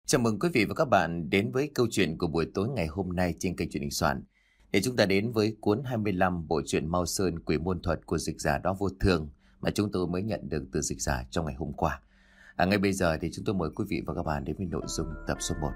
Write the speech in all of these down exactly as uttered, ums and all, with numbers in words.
Chào mừng quý vị và các bạn đến với câu chuyện của buổi tối ngày hôm nay trên kênh Chuyện Đình Soạn. Để chúng ta đến với cuốn hai mươi lăm bộ truyện Mao Sơn Quỷ Môn Thuật của dịch giả Đó Vô Thường mà chúng tôi mới nhận được từ dịch giả trong ngày hôm qua. À, ngay bây giờ thì chúng tôi mời quý vị và các bạn đến với nội dung tập số một.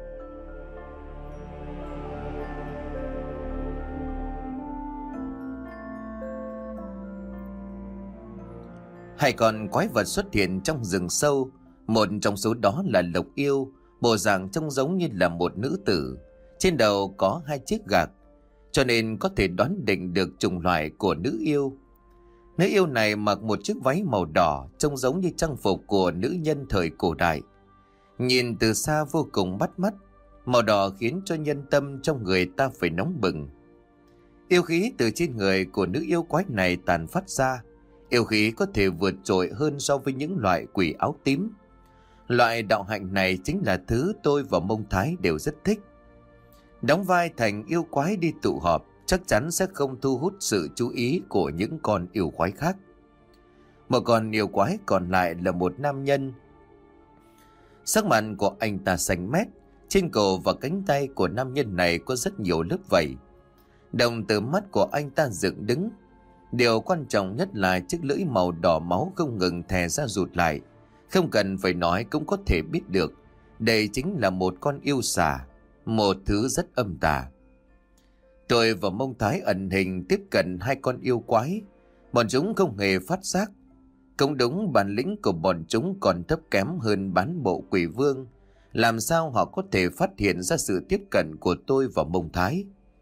Hai con quái vật xuất hiện trong rừng sâu. Một trong số đó là Lộc Yêu, bộ dạng trông giống như là một nữ tử. Trên đầu có hai chiếc gạc, cho nên có thể đoán định được chủng loại của nữ yêu. Nữ yêu này mặc một chiếc váy màu đỏ, trông giống như trang phục của nữ nhân thời cổ đại. Nhìn từ xa vô cùng bắt mắt, màu đỏ khiến cho nhân tâm trong người ta phải nóng bừng. Yêu khí từ trên người của nữ yêu quái này tàn phát ra. Yêu khí có thể vượt trội hơn so với những loại quỷ áo tím. Loại đạo hạnh này chính là thứ tôi và Mông Thái đều rất thích. Đóng vai thành yêu quái đi tụ họp chắc chắn sẽ không thu hút sự chú ý của những con yêu quái khác. Một con yêu quái còn lại là một nam nhân. Sắc mặt của anh ta xanh mét, trên cổ và cánh tay của nam nhân này có rất nhiều lớp vảy. Đồng tử mắt của anh ta dựng đứng. Điều quan trọng nhất là chiếc lưỡi màu đỏ máu không ngừng thè ra rụt lại. Không cần phải nói cũng có thể biết được, đây chính là một con yêu xà, một thứ rất âm tà. Tôi và Mông Thái ẩn hình tiếp cận hai con yêu quái, bọn chúng không hề phát giác. Cũng đúng, bản lĩnh của bọn chúng còn thấp kém hơn bán bộ quỷ vương. Làm sao họ có thể phát hiện ra sự tiếp cận của tôi và Mông Thái?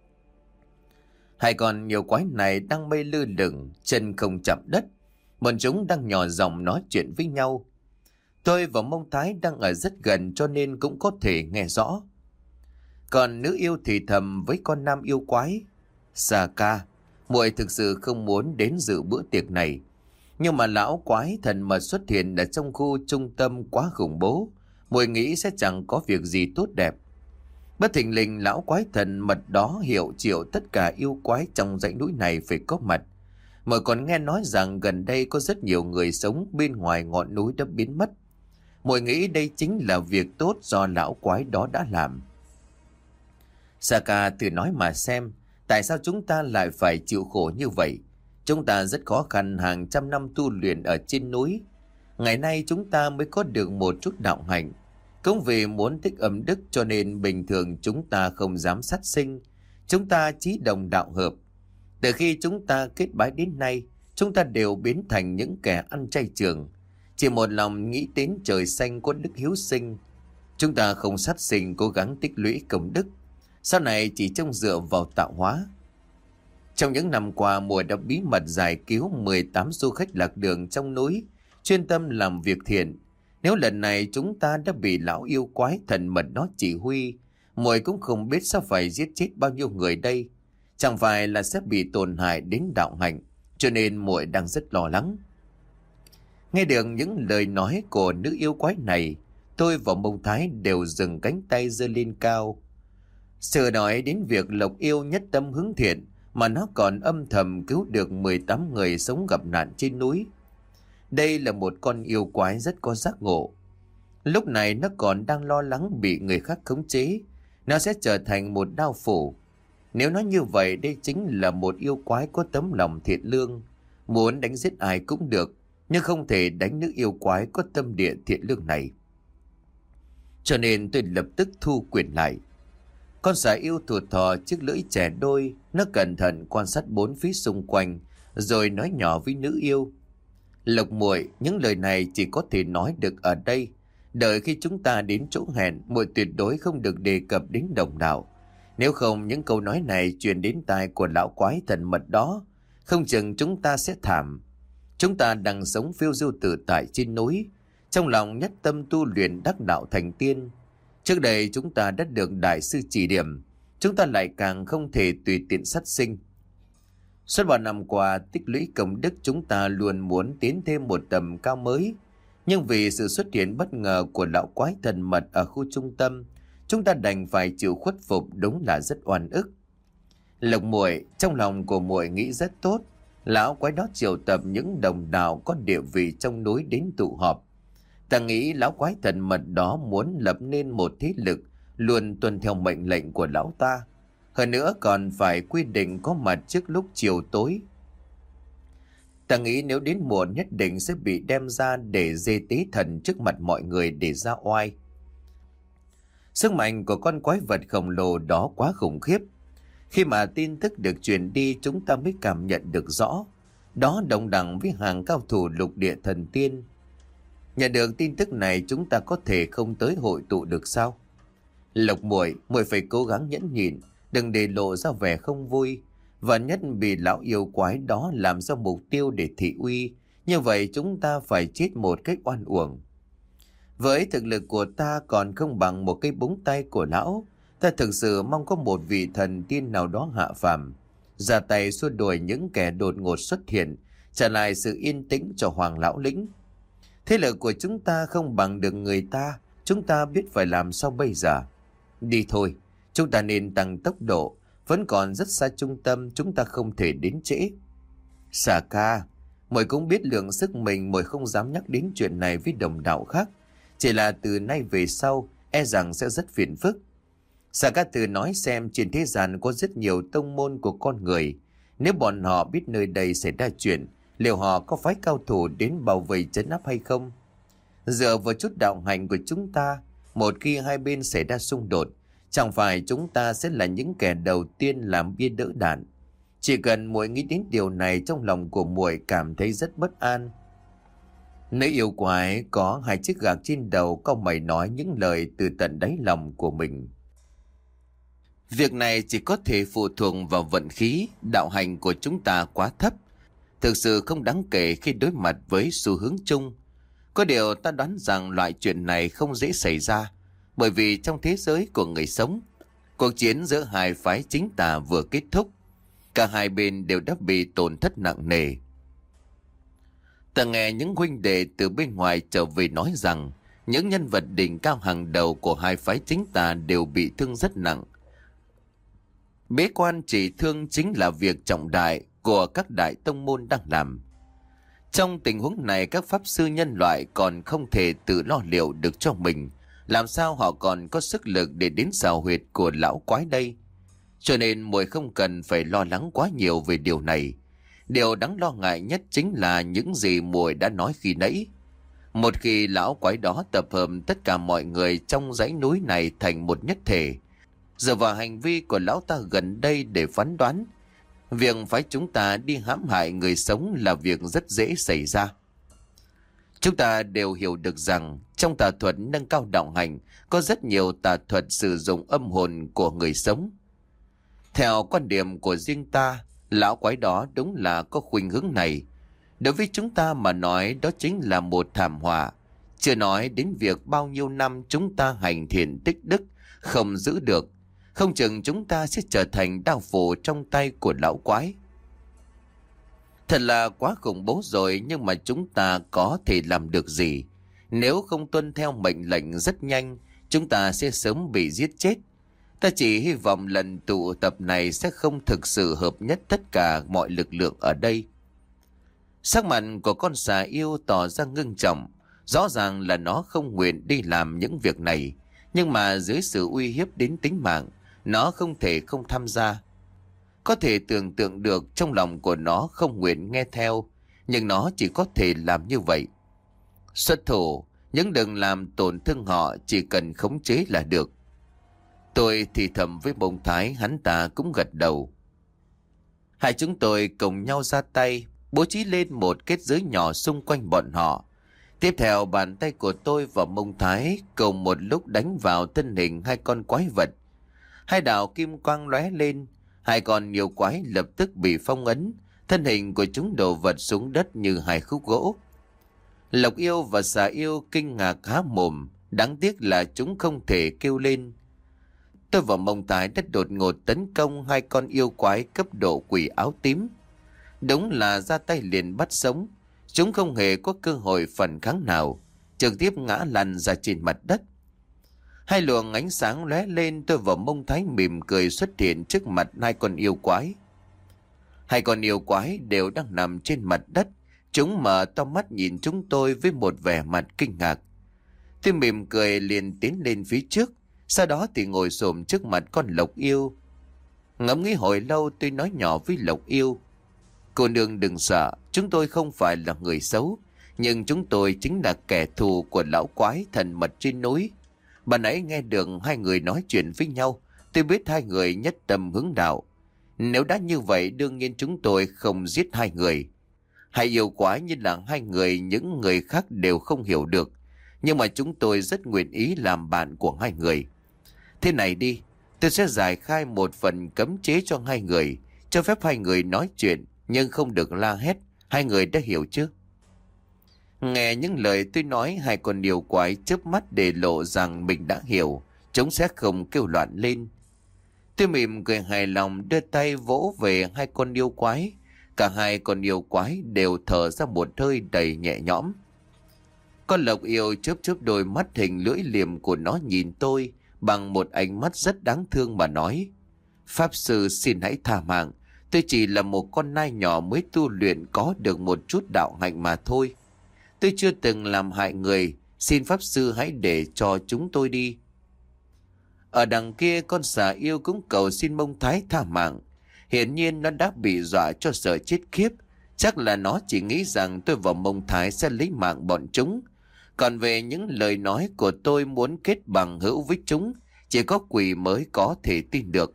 Hai con yêu quái này đang bay lơ lửng, chân không chạm đất. Bọn chúng đang nhỏ giọng nói chuyện với nhau. Tôi và Mông Thái đang ở rất gần cho nên cũng có thể nghe rõ. Còn nữ yêu thì thầm với con nam yêu quái. Sa ca, muội thực sự không muốn đến dự bữa tiệc này. Nhưng mà lão quái thần mật xuất hiện ở trong khu trung tâm quá khủng bố. Muội nghĩ sẽ chẳng có việc gì tốt đẹp. Bất thình lình lão quái thần mật đó hiệu triệu tất cả yêu quái trong dãy núi này phải có mặt. Muội còn nghe nói rằng gần đây có rất nhiều người sống bên ngoài ngọn núi đã biến mất. Muội nghĩ đây chính là việc tốt do lão quái đó đã làm. Saka thử nói mà xem, tại sao chúng ta lại phải chịu khổ như vậy? Chúng ta rất khó khăn hàng trăm năm tu luyện ở trên núi. Ngày nay chúng ta mới có được một chút đạo hạnh. Cũng vì muốn tích âm đức cho nên bình thường chúng ta không dám sát sinh. Chúng ta chí đồng đạo hợp. Từ khi chúng ta kết bái đến nay, chúng ta đều biến thành những kẻ ăn chay trường. Chỉ một lòng nghĩ đến trời xanh có đức hiếu sinh. Chúng ta không sát sinh, cố gắng tích lũy công đức. Sau này chỉ trông dựa vào tạo hóa. Trong những năm qua, Mùa đã bí mật giải cứu mười tám du khách lạc đường trong núi, chuyên tâm làm việc thiện. Nếu lần này chúng ta đã bị lão yêu quái thần mật đó chỉ huy, Mùa cũng không biết sao phải giết chết bao nhiêu người đây. Chẳng phải là sẽ bị tổn hại đến đạo hạnh, cho nên Mùa đang rất lo lắng. Nghe được những lời nói của nữ yêu quái này, tôi và Mông Thái đều dừng cánh tay giơ lên cao. Sự nói đến việc Lộc Yêu nhất tâm hướng thiện mà nó còn âm thầm cứu được mười tám người sống gặp nạn trên núi. Đây là một con yêu quái rất có giác ngộ. Lúc này nó còn đang lo lắng bị người khác khống chế, nó sẽ trở thành một đao phủ. Nếu nói như vậy, đây chính là một yêu quái có tấm lòng thiện lương, muốn đánh giết ai cũng được, nhưng không thể đánh nữ yêu quái có tâm địa thiện lương này. Cho nên tôi lập tức thu quyền lại. Con xà yêu thụt thò chiếc lưỡi chẻ đôi, nó cẩn thận quan sát bốn phía xung quanh, rồi nói nhỏ với nữ yêu. Lộc muội, những lời này chỉ có thể nói được ở đây. Đợi khi chúng ta đến chỗ hẹn, muội tuyệt đối không được đề cập đến đồng đạo. Nếu không, những câu nói này truyền đến tai của lão quái thần mật đó, không chừng chúng ta sẽ thảm. Chúng ta đang sống phiêu diêu tự tại trên núi, trong lòng nhất tâm tu luyện đắc đạo thành tiên. Trước đây chúng ta đã được đại sư chỉ điểm, chúng ta lại càng không thể tùy tiện sát sinh. Suốt bao năm qua, tích lũy công đức chúng ta luôn muốn tiến thêm một tầm cao mới. Nhưng vì sự xuất hiện bất ngờ của lão quái thần mật ở khu trung tâm, chúng ta đành phải chịu khuất phục, đúng là rất oan ức. Lộc muội, trong lòng của muội nghĩ rất tốt. Lão quái đó triệu tập những đồng đạo có địa vị trong núi đến tụ họp. Ta nghĩ lão quái thần mật đó muốn lập nên một thế lực luôn tuân theo mệnh lệnh của lão ta. Hơn nữa còn phải quy định có mặt trước lúc chiều tối. Ta nghĩ nếu đến muộn nhất định sẽ bị đem ra để dê tế thần trước mặt mọi người để ra oai. Sức mạnh của con quái vật khổng lồ đó quá khủng khiếp. Khi mà tin tức được truyền đi, chúng ta mới cảm nhận được rõ. Đó đồng đẳng với hàng cao thủ lục địa thần tiên. Nhận được tin tức này, chúng ta có thể không tới hội tụ được sao? Lộc muội, muội phải cố gắng nhẫn nhịn, đừng để lộ ra vẻ không vui. Và nhất bị lão yêu quái đó làm ra mục tiêu để thị uy. Như vậy chúng ta phải chết một cách oan uổng. Với thực lực của ta còn không bằng một cái búng tay của lão. Ta thực sự mong có một vị thần tiên nào đó hạ phàm, ra tay xua đuổi những kẻ đột ngột xuất hiện, trả lại sự yên tĩnh cho Hoàng lão lĩnh. Thế lực của chúng ta không bằng được người ta, chúng ta biết phải làm sao bây giờ. Đi thôi, chúng ta nên tăng tốc độ, vẫn còn rất xa trung tâm, chúng ta không thể đến trễ. Xà ca, muội cũng biết lượng sức mình, muội không dám nhắc đến chuyện này với đồng đạo khác. Chỉ là từ nay về sau, e rằng sẽ rất phiền phức. Xà ca từ nói xem trên thế gian có rất nhiều tông môn của con người. Nếu bọn họ biết nơi đây xảy ra chuyện, liệu họ có phái cao thủ đến bảo vệ trấn áp hay không? Dựa vào chút đạo hành của chúng ta, một khi hai bên xảy ra xung đột, chẳng phải chúng ta sẽ là những kẻ đầu tiên làm bia đỡ đạn. Chỉ cần muội nghĩ đến điều này, trong lòng của muội cảm thấy rất bất an. Nữ yêu quái có hai chiếc gạc trên đầu, cau mày nói những lời từ tận đáy lòng của mình. Việc này chỉ có thể phụ thuộc vào vận khí, đạo hành của chúng ta quá thấp. Thực sự không đáng kể khi đối mặt với xu hướng chung. Có điều ta đoán rằng loại chuyện này không dễ xảy ra, bởi vì trong thế giới của người sống, cuộc chiến giữa hai phái chính tà vừa kết thúc. Cả hai bên đều đã bị tổn thất nặng nề. Ta nghe những huynh đệ từ bên ngoài trở về nói rằng những nhân vật đỉnh cao hàng đầu của hai phái chính tà đều bị thương rất nặng. Bế quan trị thương chính là việc trọng đại của các đại tông môn đang làm. Trong tình huống này, các pháp sư nhân loại còn không thể tự lo liệu được cho mình. Làm sao họ còn có sức lực để đến xào huyệt của lão quái đây? Cho nên muội không cần phải lo lắng quá nhiều về điều này. Điều đáng lo ngại nhất chính là những gì muội đã nói khi nãy. Một khi lão quái đó tập hợp tất cả mọi người trong dãy núi này thành một nhất thể, dựa vào hành vi của lão ta gần đây để phán đoán, việc phải chúng ta đi hãm hại người sống là việc rất dễ xảy ra. Chúng ta đều hiểu được rằng trong tà thuật nâng cao đạo hành có rất nhiều tà thuật sử dụng âm hồn của người sống. Theo quan điểm của riêng ta, lão quái đó đúng là có khuynh hướng này. Đối với chúng ta mà nói, đó chính là một thảm họa. Chưa nói đến việc bao nhiêu năm chúng ta hành thiện tích đức không giữ được, không chừng chúng ta sẽ trở thành đao phủ trong tay của lão quái. Thật là quá khủng bố rồi, nhưng mà chúng ta có thể làm được gì? Nếu không tuân theo mệnh lệnh, rất nhanh chúng ta sẽ sớm bị giết chết. Ta chỉ hy vọng lần tụ tập này sẽ không thực sự hợp nhất tất cả mọi lực lượng ở đây. Sắc mặt của con xà yêu tỏ ra ngưng trọng. Rõ ràng là nó không nguyện đi làm những việc này, nhưng mà dưới sự uy hiếp đến tính mạng, nó không thể không tham gia. Có thể tưởng tượng được trong lòng của nó không nguyện nghe theo, nhưng nó chỉ có thể làm như vậy. Xuất thủ, nhưng đừng làm tổn thương họ, chỉ cần khống chế là được. Tôi thì thầm với Bông Thái, hắn ta cũng gật đầu. Hai chúng tôi cùng nhau ra tay, bố trí lên một kết giới nhỏ xung quanh bọn họ. Tiếp theo, bàn tay của tôi và Mông Thái cùng một lúc đánh vào thân hình hai con quái vật. Hai đạo kim quang lóe lên, hai con yêu quái lập tức bị phong ấn, thân hình của chúng đổ vật xuống đất như hai khúc gỗ. Lộc yêu và xà yêu kinh ngạc há mồm, đáng tiếc là chúng không thể kêu lên. Tôi và Mông Thái đã đột ngột tấn công hai con yêu quái cấp độ quỷ áo tím. Đúng là ra tay liền bắt sống. Chúng không hề có cơ hội phản kháng nào, trực tiếp ngã lăn ra trên mặt đất. Hai luồng ánh sáng lóe lên, tôi và Mông Thái mỉm cười xuất hiện trước mặt hai con yêu quái. Hai con yêu quái đều đang nằm trên mặt đất. Chúng mở to mắt nhìn chúng tôi với một vẻ mặt kinh ngạc. Tôi mỉm cười liền tiến lên phía trước, sau đó thì ngồi xổm trước mặt con Lộc Yêu. Ngẫm nghĩ hồi lâu, tôi nói nhỏ với Lộc Yêu: cô nương đừng sợ, chúng tôi không phải là người xấu, nhưng chúng tôi chính là kẻ thù của lão quái thần mật trên núi. Bà nãy nghe được hai người nói chuyện với nhau, tôi biết hai người nhất tâm hướng đạo. Nếu đã như vậy, đương nhiên chúng tôi không giết hai người. Hai yêu quái như là hai người những người khác đều không hiểu được, nhưng mà chúng tôi rất nguyện ý làm bạn của hai người. Thế này đi, tôi sẽ giải khai một phần cấm chế cho hai người, cho phép hai người nói chuyện, nhưng không được la hét. Hai người đã hiểu chứ? Nghe những lời tôi nói, hai con yêu quái chớp mắt để lộ rằng mình đã hiểu, chúng sẽ không kêu loạn lên. Tôi mỉm cười hài lòng, đưa tay vỗ về hai con yêu quái. Cả hai con yêu quái đều thở ra một hơi đầy nhẹ nhõm. Con Lộc Yêu chớp chớp đôi mắt hình lưỡi liềm của nó nhìn tôi bằng một ánh mắt rất đáng thương mà nói: pháp sư xin hãy tha mạng, tôi chỉ là một con nai nhỏ mới tu luyện có được một chút đạo hạnh mà thôi. Tôi chưa từng làm hại người, xin pháp sư hãy để cho chúng tôi đi. Ở đằng kia, con xà yêu cũng cầu xin Mông Thái tha mạng. Hiển nhiên nó đã bị dọa cho sợ chết khiếp. Chắc là nó chỉ nghĩ rằng tôi và Mông Thái sẽ lấy mạng bọn chúng. Còn về những lời nói của tôi muốn kết bằng hữu với chúng, chỉ có quỷ mới có thể tin được.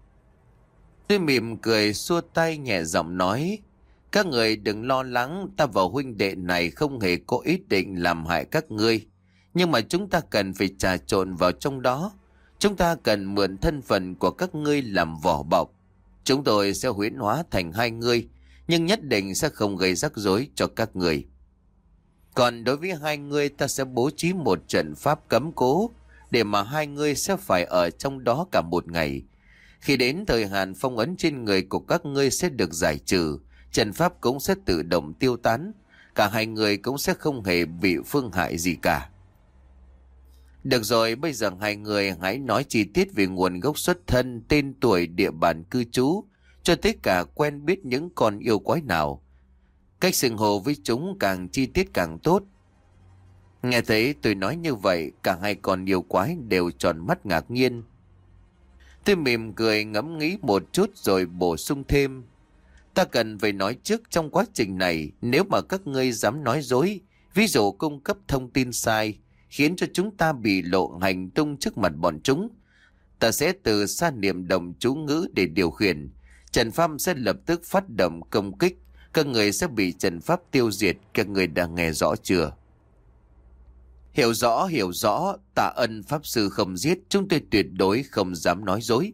Tôi mỉm cười xua tay nhẹ giọng nói: các người đừng lo lắng, ta và huynh đệ này không hề có ý định làm hại các ngươi. Nhưng mà chúng ta cần phải trà trộn vào trong đó. Chúng ta cần mượn thân phận của các ngươi làm vỏ bọc. Chúng tôi sẽ huyễn hóa thành hai ngươi, nhưng nhất định sẽ không gây rắc rối cho các người. Còn đối với hai ngươi, ta sẽ bố trí một trận pháp cấm cố, để mà hai ngươi sẽ phải ở trong đó cả một ngày. Khi đến thời hạn, phong ấn trên người của các ngươi sẽ được giải trừ, trận pháp cũng sẽ tự động tiêu tán. Cả hai người cũng sẽ không hề bị phương hại gì cả. Được rồi, bây giờ hai người hãy nói chi tiết về nguồn gốc xuất thân, tên tuổi, địa bàn cư trú, cho tất cả quen biết những con yêu quái nào. Cách xưng hô với chúng càng chi tiết càng tốt. Nghe thấy tôi nói như vậy, cả hai con yêu quái đều tròn mắt ngạc nhiên. Tôi mỉm cười ngẫm nghĩ một chút rồi bổ sung thêm: ta cần phải nói trước, trong quá trình này, nếu mà các ngươi dám nói dối, ví dụ cung cấp thông tin sai, khiến cho chúng ta bị lộ hành tung trước mặt bọn chúng, ta sẽ từ xa niệm động chú ngữ để điều khiển. Trận pháp sẽ lập tức phát động công kích, các người sẽ bị trận pháp tiêu diệt. Các người đã nghe rõ chưa? Hiểu rõ, hiểu rõ. Tạ ân pháp sư không giết, chúng tôi tuyệt đối không dám nói dối.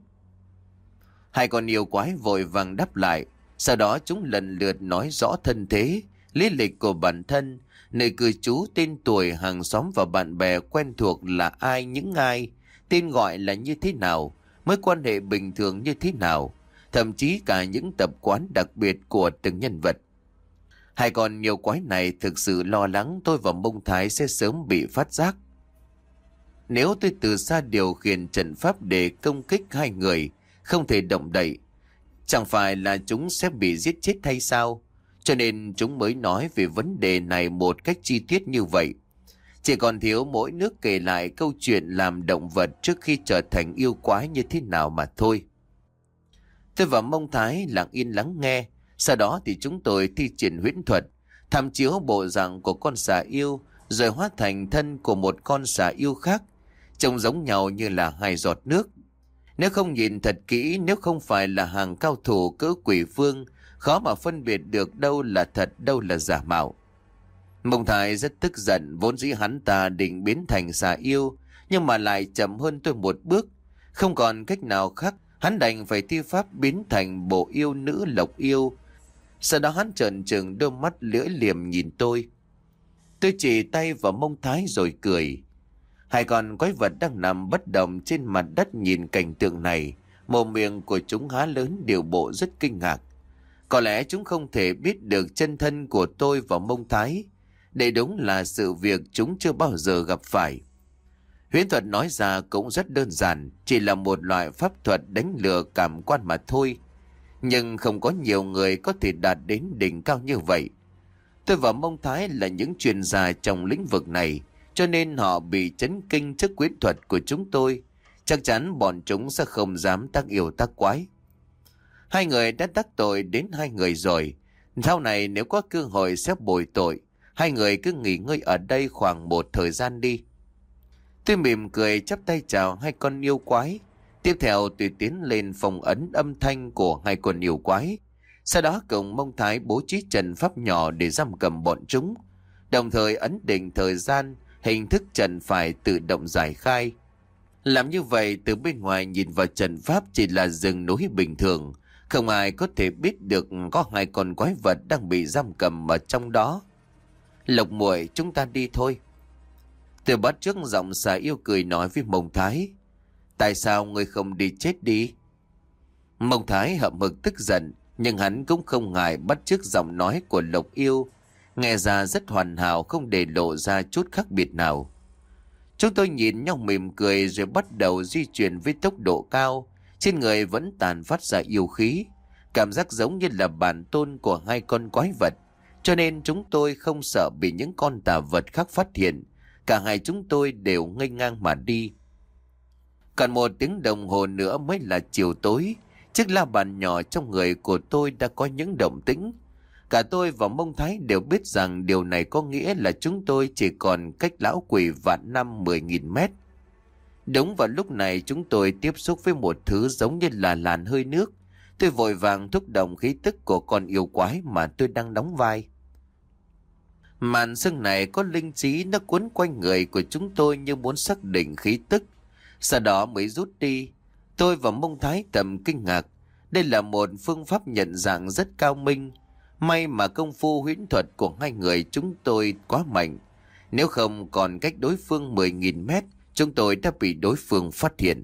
Hai con yêu quái vội vàng đáp lại. Sau đó chúng lần lượt nói rõ thân thế, lý lịch của bản thân, nơi cư trú, tên tuổi, hàng xóm và bạn bè quen thuộc là ai, những ai, tên gọi là như thế nào, mối quan hệ bình thường như thế nào, thậm chí cả những tập quán đặc biệt của từng nhân vật. Hai con yêu quái này thực sự lo lắng tôi và Mông Thái sẽ sớm bị phát giác. Nếu tôi từ xa điều khiển trận pháp để công kích hai người, không thể động đậy, chẳng phải là chúng sẽ bị giết chết hay sao? Cho nên chúng mới nói về vấn đề này một cách chi tiết như vậy. Chỉ còn thiếu mỗi nước kể lại câu chuyện làm động vật trước khi trở thành yêu quái như thế nào mà thôi. Tôi và Mông Thái lặng yên lắng nghe. Sau đó thì chúng tôi thi triển huyễn thuật, tham chiếu bộ dạng của con xà yêu, rồi hóa thành thân của một con xà yêu khác, trông giống nhau như là hai giọt nước. Nếu không nhìn thật kỹ, nếu không phải là hàng cao thủ cỡ quỷ vương, khó mà phân biệt được đâu là thật, đâu là giả mạo. Mông Thái rất tức giận, vốn dĩ hắn ta định biến thành xà yêu, nhưng mà lại chậm hơn tôi một bước. Không còn cách nào khác, hắn đành phải thi pháp biến thành bộ yêu nữ Lộc Yêu. Sau đó hắn trợn trừng đôi mắt lưỡi liềm nhìn tôi. Tôi chỉ tay vào Mông Thái rồi cười. Hai con quái vật đang nằm bất động trên mặt đất nhìn cảnh tượng này, mồm miệng của chúng há lớn, điều bộ rất kinh ngạc. Có lẽ chúng không thể biết được chân thân của tôi và Mông Thái. Đây đúng là sự việc chúng chưa bao giờ gặp phải. Huyễn thuật nói ra cũng rất đơn giản, chỉ là một loại pháp thuật đánh lừa cảm quan mà thôi. Nhưng không có nhiều người có thể đạt đến đỉnh cao như vậy. Tôi và Mông Thái là những chuyên gia trong lĩnh vực này, cho nên họ bị chấn kinh trước quyết thuật của chúng tôi. Chắc chắn bọn chúng sẽ không dám tác yêu tác quái. Hai người đã đắc tội đến hai người rồi. Sau này nếu có cơ hội sẽ bồi tội. Hai người cứ nghỉ ngơi ở đây khoảng một thời gian đi. Tôi mỉm cười chắp tay chào hai con yêu quái. Tiếp theo tôi tiến lên phòng ấn âm thanh của hai con yêu quái. Sau đó cùng Mông Thái bố trí trận pháp nhỏ để giam cầm bọn chúng. Đồng thời ấn định thời gian, hình thức trận phải tự động giải khai. Làm như vậy từ bên ngoài nhìn vào trận pháp chỉ là rừng núi bình thường. Không ai có thể biết được có hai con quái vật đang bị giam cầm ở trong đó. Lộc muội, chúng ta đi thôi. Tôi bắt chước giọng xà yêu cười nói với Mông Thái. Tại sao ngươi không đi chết đi? Mông Thái hậm hực tức giận, nhưng hắn cũng không ngại bắt chước giọng nói của Lộc yêu. Nghe ra rất hoàn hảo, không để lộ ra chút khác biệt nào. Chúng tôi nhìn nhau mỉm cười rồi bắt đầu di chuyển với tốc độ cao. Trên người vẫn tàn phát ra yêu khí. Cảm giác giống như là bản tôn của hai con quái vật. Cho nên chúng tôi không sợ bị những con tà vật khác phát hiện. Cả hai chúng tôi đều nghênh ngang mà đi. Còn một tiếng đồng hồ nữa mới là chiều tối. Chiếc la bàn nhỏ trong người của tôi đã có những động tĩnh. Cả tôi và Mông Thái đều biết rằng điều này có nghĩa là chúng tôi chỉ còn cách lão quỷ vạn năm mười nghìn mét. Đúng vào lúc này chúng tôi tiếp xúc với một thứ giống như là làn hơi nước. Tôi vội vàng thúc động khí tức của con yêu quái mà tôi đang đóng vai. Màn sương này có linh trí, nó cuốn quanh người của chúng tôi như muốn xác định khí tức. Sau đó mới rút đi. Tôi và Mông Thái thầm kinh ngạc. Đây là một phương pháp nhận dạng rất cao minh. May mà công phu huyễn thuật của hai người chúng tôi quá mạnh. Nếu không còn cách đối phương mười nghìn mét, chúng tôi đã bị đối phương phát hiện.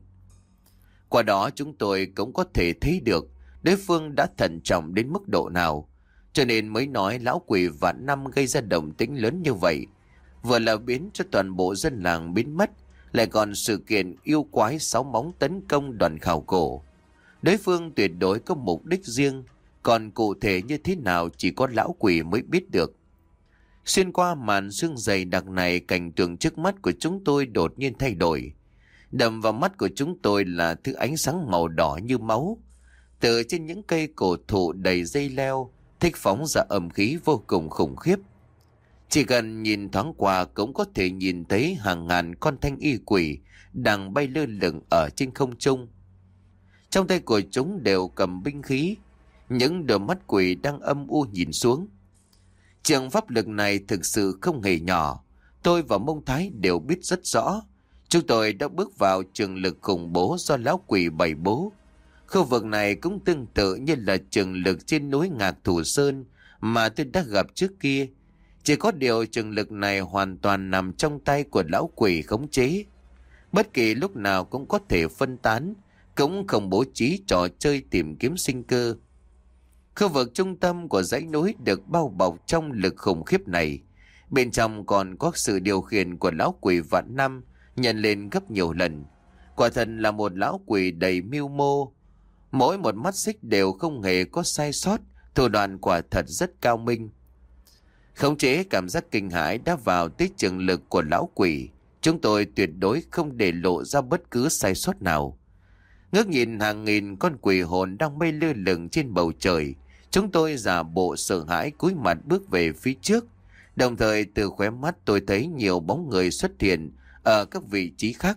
Qua đó chúng tôi cũng có thể thấy được đối phương đã thận trọng đến mức độ nào. Cho nên mới nói lão quỷ vạn năm gây ra động tĩnh lớn như vậy. Vừa là biến cho toàn bộ dân làng biến mất, lại còn sự kiện yêu quái sáu móng tấn công đoàn khảo cổ. Đối phương tuyệt đối có mục đích riêng, còn cụ thể như thế nào chỉ có lão quỷ mới biết được. Xuyên qua màn sương dày đặc này, cảnh tượng trước mắt của chúng tôi đột nhiên thay đổi. Đầm vào mắt của chúng tôi là thứ ánh sáng màu đỏ như máu. Từ trên những cây cổ thụ đầy dây leo, thích phóng ra âm khí vô cùng khủng khiếp. Chỉ cần nhìn thoáng qua cũng có thể nhìn thấy hàng ngàn con thanh y quỷ đang bay lơ lửng ở trên không trung. Trong tay của chúng đều cầm binh khí, những đôi mắt quỷ đang âm u nhìn xuống. Trường pháp lực này thực sự không hề nhỏ. Tôi và Mông Thái đều biết rất rõ. Chúng tôi đã bước vào trường lực khủng bố do lão quỷ bày bố. Khu vực này cũng tương tự như là trường lực trên núi Ngạc Thủ Sơn mà tôi đã gặp trước kia. Chỉ có điều trường lực này hoàn toàn nằm trong tay của lão quỷ khống chế. Bất kỳ lúc nào cũng có thể phân tán, cũng không bố trí trò chơi tìm kiếm sinh cơ. Khu vực trung tâm của dãy núi được bao bọc trong lực khủng khiếp này. Bên trong còn có sự điều khiển của lão quỷ vạn năm nhận lên gấp nhiều lần. Quả thật là một lão quỷ đầy mưu mô. Mỗi một mắt xích đều không hề có sai sót, thủ đoạn quả thật rất cao minh. Khống chế cảm giác kinh hãi đã vào tới trường lực của lão quỷ. Chúng tôi tuyệt đối không để lộ ra bất cứ sai sót nào. Ngước nhìn hàng nghìn con quỷ hồn đang bay lơ lửng trên bầu trời, chúng tôi giả bộ sợ hãi cúi mặt bước về phía trước. Đồng thời từ khóe mắt tôi thấy nhiều bóng người xuất hiện ở các vị trí khác.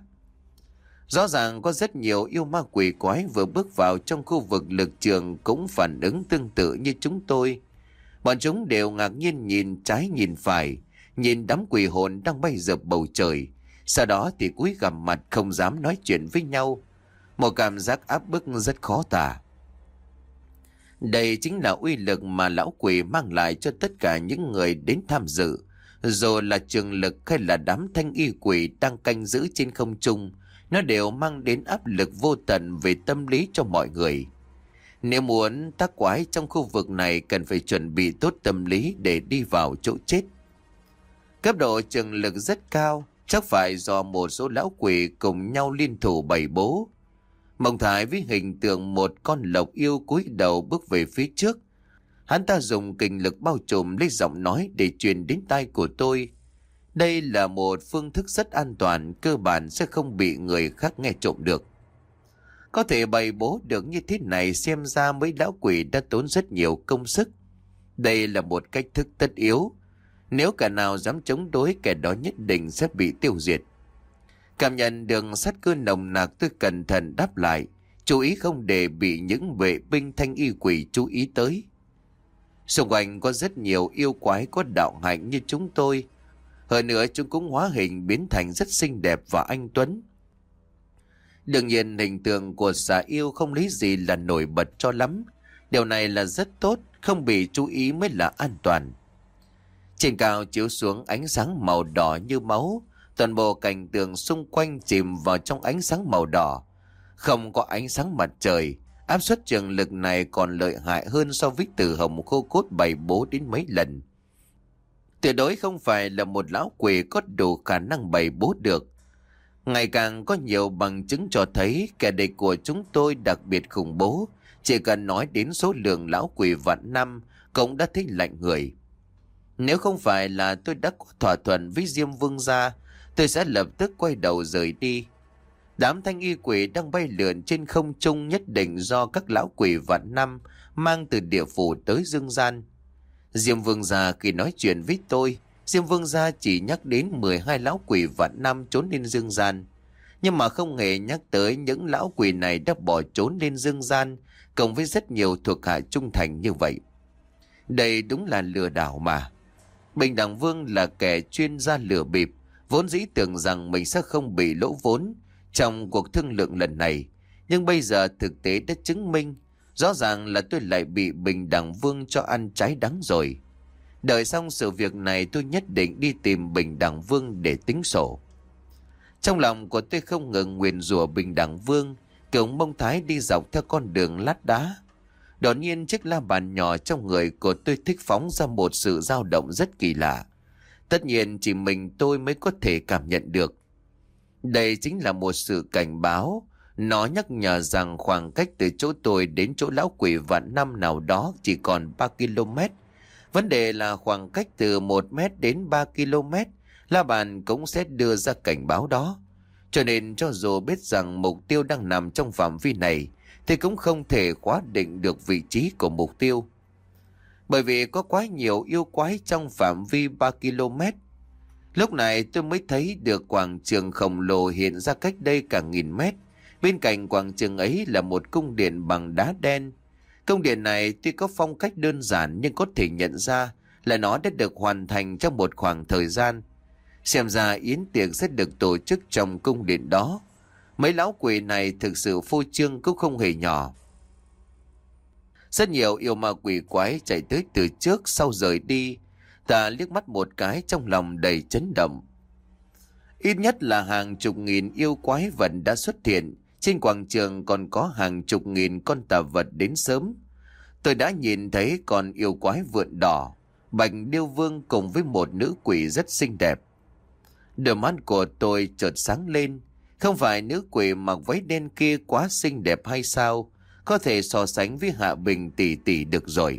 Rõ ràng có rất nhiều yêu ma quỷ quái vừa bước vào trong khu vực lực trường cũng phản ứng tương tự như chúng tôi. Bọn chúng đều ngạc nhiên nhìn trái nhìn phải, nhìn đám quỷ hồn đang bay dập bầu trời. Sau đó thì cúi gằm mặt không dám nói chuyện với nhau. Một cảm giác áp bức rất khó tả. Đây chính là uy lực mà lão quỷ mang lại cho tất cả những người đến tham dự. Dù là trường lực hay là đám thanh y quỷ đang canh giữ trên không trung, nó đều mang đến áp lực vô tận về tâm lý cho mọi người. Nếu muốn tác quái trong khu vực này cần phải chuẩn bị tốt tâm lý để đi vào chỗ chết. Cấp độ trường lực rất cao, chắc phải do một số lão quỷ cùng nhau liên thủ bày bố. Mông Thái với hình tượng một con lộc yêu cúi đầu bước về phía trước. Hắn ta dùng kình lực bao trùm lấy giọng nói để truyền đến tai của tôi. Đây là một phương thức rất an toàn, cơ bản sẽ không bị người khác nghe trộm được. Có thể bày bố được như thế này, xem ra mấy lão quỷ đã tốn rất nhiều công sức. Đây là một cách thức tất yếu. Nếu kẻ nào dám chống đối, kẻ đó nhất định sẽ bị tiêu diệt. Cảm nhận được sát cơ nồng nặc, tôi cẩn thận đáp lại, chú ý không để bị những vệ binh thanh y quỷ chú ý tới. Xung quanh có rất nhiều yêu quái có đạo hạnh như chúng tôi. Hơn nữa chúng cũng hóa hình biến thành rất xinh đẹp và anh tuấn. Đương nhiên hình tượng của xà yêu không lấy gì là nổi bật cho lắm. Điều này là rất tốt, không bị chú ý mới là an toàn. Trên cao chiếu xuống ánh sáng màu đỏ như máu, toàn bộ cảnh tượng xung quanh chìm vào trong ánh sáng màu đỏ. Không có ánh sáng mặt trời, áp suất trường lực này còn lợi hại hơn so với từ hồng khô cốt bày bố đến mấy lần. Tuyệt đối không phải là một lão quỷ có đủ khả năng bày bố được. Ngày càng có nhiều bằng chứng cho thấy kẻ địch của chúng tôi đặc biệt khủng bố. Chỉ cần nói đến số lượng lão quỷ vạn năm cũng đã thấy lạnh người. Nếu không phải là tôi đã có thỏa thuận với Diêm Vương gia, tôi sẽ lập tức quay đầu rời đi. Đám thanh y quỷ đang bay lượn trên không trung nhất định do các lão quỷ vạn năm mang từ địa phủ tới dương gian. Diêm Vương gia khi nói chuyện với tôi, Diêm Vương gia chỉ nhắc đến mười hai lão quỷ vạn năm trốn lên dương gian, nhưng mà không hề nhắc tới những lão quỷ này đã bỏ trốn lên dương gian, cộng với rất nhiều thuộc hạ trung thành như vậy. Đây đúng là lừa đảo mà. Bình Đẳng Vương là kẻ chuyên gia lừa bịp, vốn dĩ tưởng rằng mình sẽ không bị lỗ vốn trong cuộc thương lượng lần này, nhưng bây giờ thực tế đã chứng minh, rõ ràng là tôi lại bị Bình Đẳng Vương cho ăn trái đắng rồi. Đợi xong sự việc này, tôi nhất định đi tìm Bình Đẳng Vương để tính sổ. Trong lòng của tôi không ngừng nguyền rủa Bình Đẳng Vương, kiểu Mông Thái đi dọc theo con đường lát đá. Đột nhiên chiếc la bàn nhỏ trong người của tôi thích phóng ra một sự dao động rất kỳ lạ. Tất nhiên chỉ mình tôi mới có thể cảm nhận được. Đây chính là một sự cảnh báo. Nó nhắc nhở rằng khoảng cách từ chỗ tôi đến chỗ lão quỷ vạn năm nào đó chỉ còn ba ki lô mét. Vấn đề là khoảng cách từ một mét đến ba ki lô mét, la bàn cũng sẽ đưa ra cảnh báo đó. Cho nên cho dù biết rằng mục tiêu đang nằm trong phạm vi này, thì cũng không thể khóa định được vị trí của mục tiêu. Bởi vì có quá nhiều yêu quái trong phạm vi ba ki lô mét. Lúc này tôi mới thấy được quảng trường khổng lồ hiện ra cách đây cả nghìn mét. Bên cạnh quảng trường ấy là một cung điện bằng đá đen. Cung điện này tuy có phong cách đơn giản nhưng có thể nhận ra là nó đã được hoàn thành trong một khoảng thời gian. Xem ra yến tiệc sẽ được tổ chức trong cung điện đó. Mấy lão quỷ này thực sự phô trương cũng không hề nhỏ. Rất nhiều yêu ma quỷ quái chạy tới từ trước sau rời đi. Ta liếc mắt một cái trong lòng đầy chấn động. Ít nhất là hàng chục nghìn yêu quái vật đã xuất hiện. Trên quảng trường còn có hàng chục nghìn con tà vật đến sớm. Tôi đã nhìn thấy con yêu quái vượn đỏ, Bạch Điêu Vương cùng với một nữ quỷ rất xinh đẹp. Đôi mắt của tôi chợt sáng lên. Không phải nữ quỷ mặc váy đen kia quá xinh đẹp hay sao? Có thể so sánh với Hạ Bình tỷ tỷ được rồi.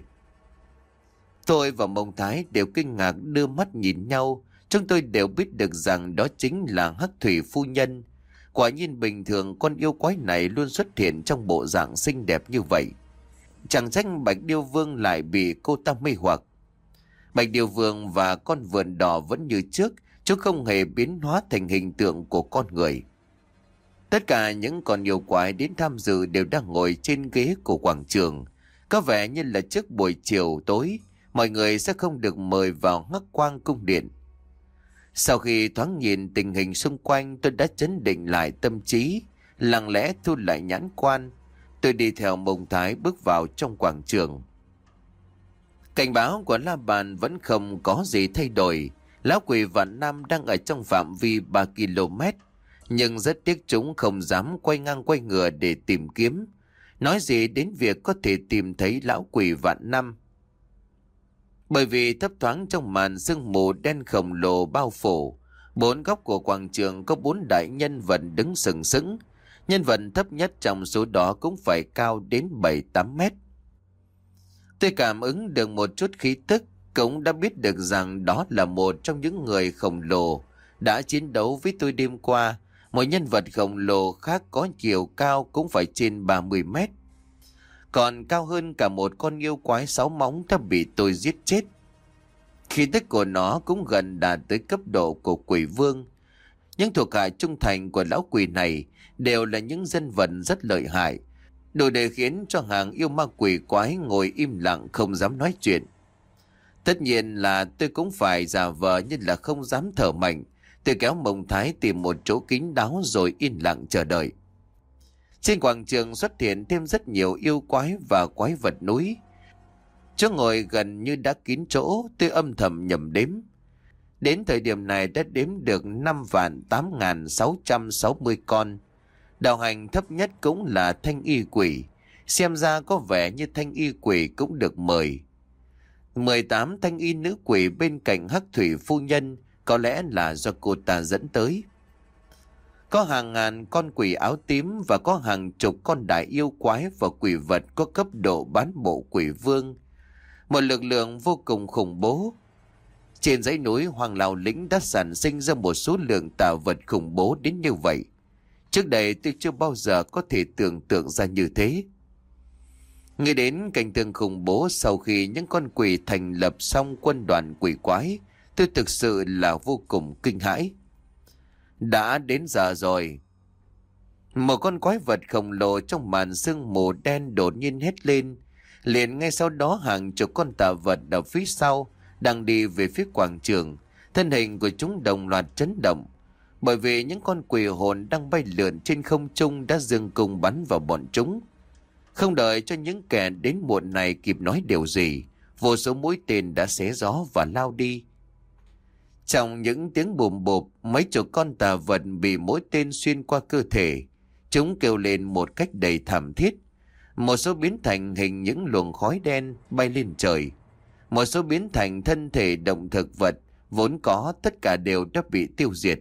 Tôi và Mông Thái đều kinh ngạc đưa mắt nhìn nhau. Chúng tôi đều biết được rằng đó chính là Hắc Thủy phu nhân. Quả nhiên bình thường con yêu quái này luôn xuất hiện trong bộ dạng xinh đẹp như vậy. Chẳng trách Bạch Điêu Vương lại bị cô ta mê hoặc. Bạch Điêu Vương và con vượn đỏ vẫn như trước, chứ không hề biến hóa thành hình tượng của con người. Tất cả những con yêu quái đến tham dự đều đang ngồi trên ghế của quảng trường. Có vẻ như là trước buổi chiều tối, mọi người sẽ không được mời vào Hắc Quang cung điện. Sau khi thoáng nhìn tình hình xung quanh, tôi đã chấn định lại tâm trí, lặng lẽ thu lại nhãn quan. Tôi đi theo Mông Thái bước vào trong quảng trường. Cảnh báo của la bàn vẫn không có gì thay đổi. Lão quỷ vạn năm đang ở trong phạm vi ba ki lô mét. Nhưng rất tiếc chúng không dám quay ngang quay ngửa để tìm kiếm. Nói gì đến việc có thể tìm thấy lão quỷ vạn năm. Bởi vì thấp thoáng trong màn sương mù đen khổng lồ bao phủ, bốn góc của quảng trường có bốn đại nhân vật đứng sừng sững. Nhân vật thấp nhất trong số đó cũng phải cao đến bảy tám mét. Tôi cảm ứng được một chút khí tức, cũng đã biết được rằng đó là một trong những người khổng lồ đã chiến đấu với tôi đêm qua. Một nhân vật khổng lồ khác có chiều cao cũng phải trên ba mươi mét. Còn cao hơn cả một con yêu quái sáu móng đã bị tôi giết chết. Khí tức của nó cũng gần đạt tới cấp độ của quỷ vương. Những thuộc hạ trung thành của lão quỷ này đều là những dân vật rất lợi hại, đủ để khiến cho hàng yêu ma quỷ quái ngồi im lặng không dám nói chuyện. Tất nhiên là tôi cũng phải giả vờ như là không dám thở mạnh. Tôi kéo Mông Thái tìm một chỗ kín đáo rồi yên lặng chờ đợi. Trên quảng trường xuất hiện thêm rất nhiều yêu quái và quái vật núi. Chỗ ngồi gần như đã kín chỗ, tôi âm thầm nhầm đếm. Đến thời điểm này đã đếm được năm vạn tám ngàn sáu trăm sáu mươi con. Đạo hành thấp nhất cũng là thanh y quỷ. Xem ra có vẻ như thanh y quỷ cũng được mời. mười tám thanh y nữ quỷ bên cạnh Hắc Thủy phu nhân, có lẽ là do cô ta dẫn tới. Có hàng ngàn con quỷ áo tím và có hàng chục con đại yêu quái và quỷ vật có cấp độ bán bộ quỷ vương. Một lực lượng vô cùng khủng bố. Trên dãy núi Hoàng Lào Lĩnh đã sản sinh ra một số lượng tà vật khủng bố đến như vậy. Trước đây tôi chưa bao giờ có thể tưởng tượng ra như thế. Nghĩ đến cảnh tượng khủng bố sau khi những con quỷ thành lập xong quân đoàn quỷ quái, tôi thực sự là vô cùng kinh hãi. Đã đến giờ rồi. Một con quái vật khổng lồ trong màn sương mù đen đột nhiên hét lên. Liền ngay sau đó hàng chục con tà vật ở phía sau đang đi về phía quảng trường. Thân hình của chúng đồng loạt chấn động, bởi vì những con quỷ hồn đang bay lượn trên không trung đã dừng cùng bắn vào bọn chúng. Không đợi cho những kẻ đến muộn này kịp nói điều gì, vô số mũi tên đã xé gió và lao đi. Trong những tiếng bùm bụp, mấy chục con tà vật bị mỗi tên xuyên qua cơ thể. Chúng kêu lên một cách đầy thảm thiết. Một số biến thành hình những luồng khói đen bay lên trời. Một số biến thành thân thể động thực vật vốn có, tất cả đều đã bị tiêu diệt.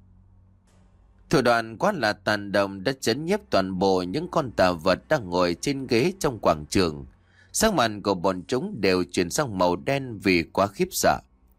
Thủ đoạn quá là tàn độc đã chấn nhiếp toàn bộ những con tà vật đang ngồi trên ghế trong quảng trường. Sắc mặt của bọn chúng đều chuyển sang màu đen vì quá khiếp sợ.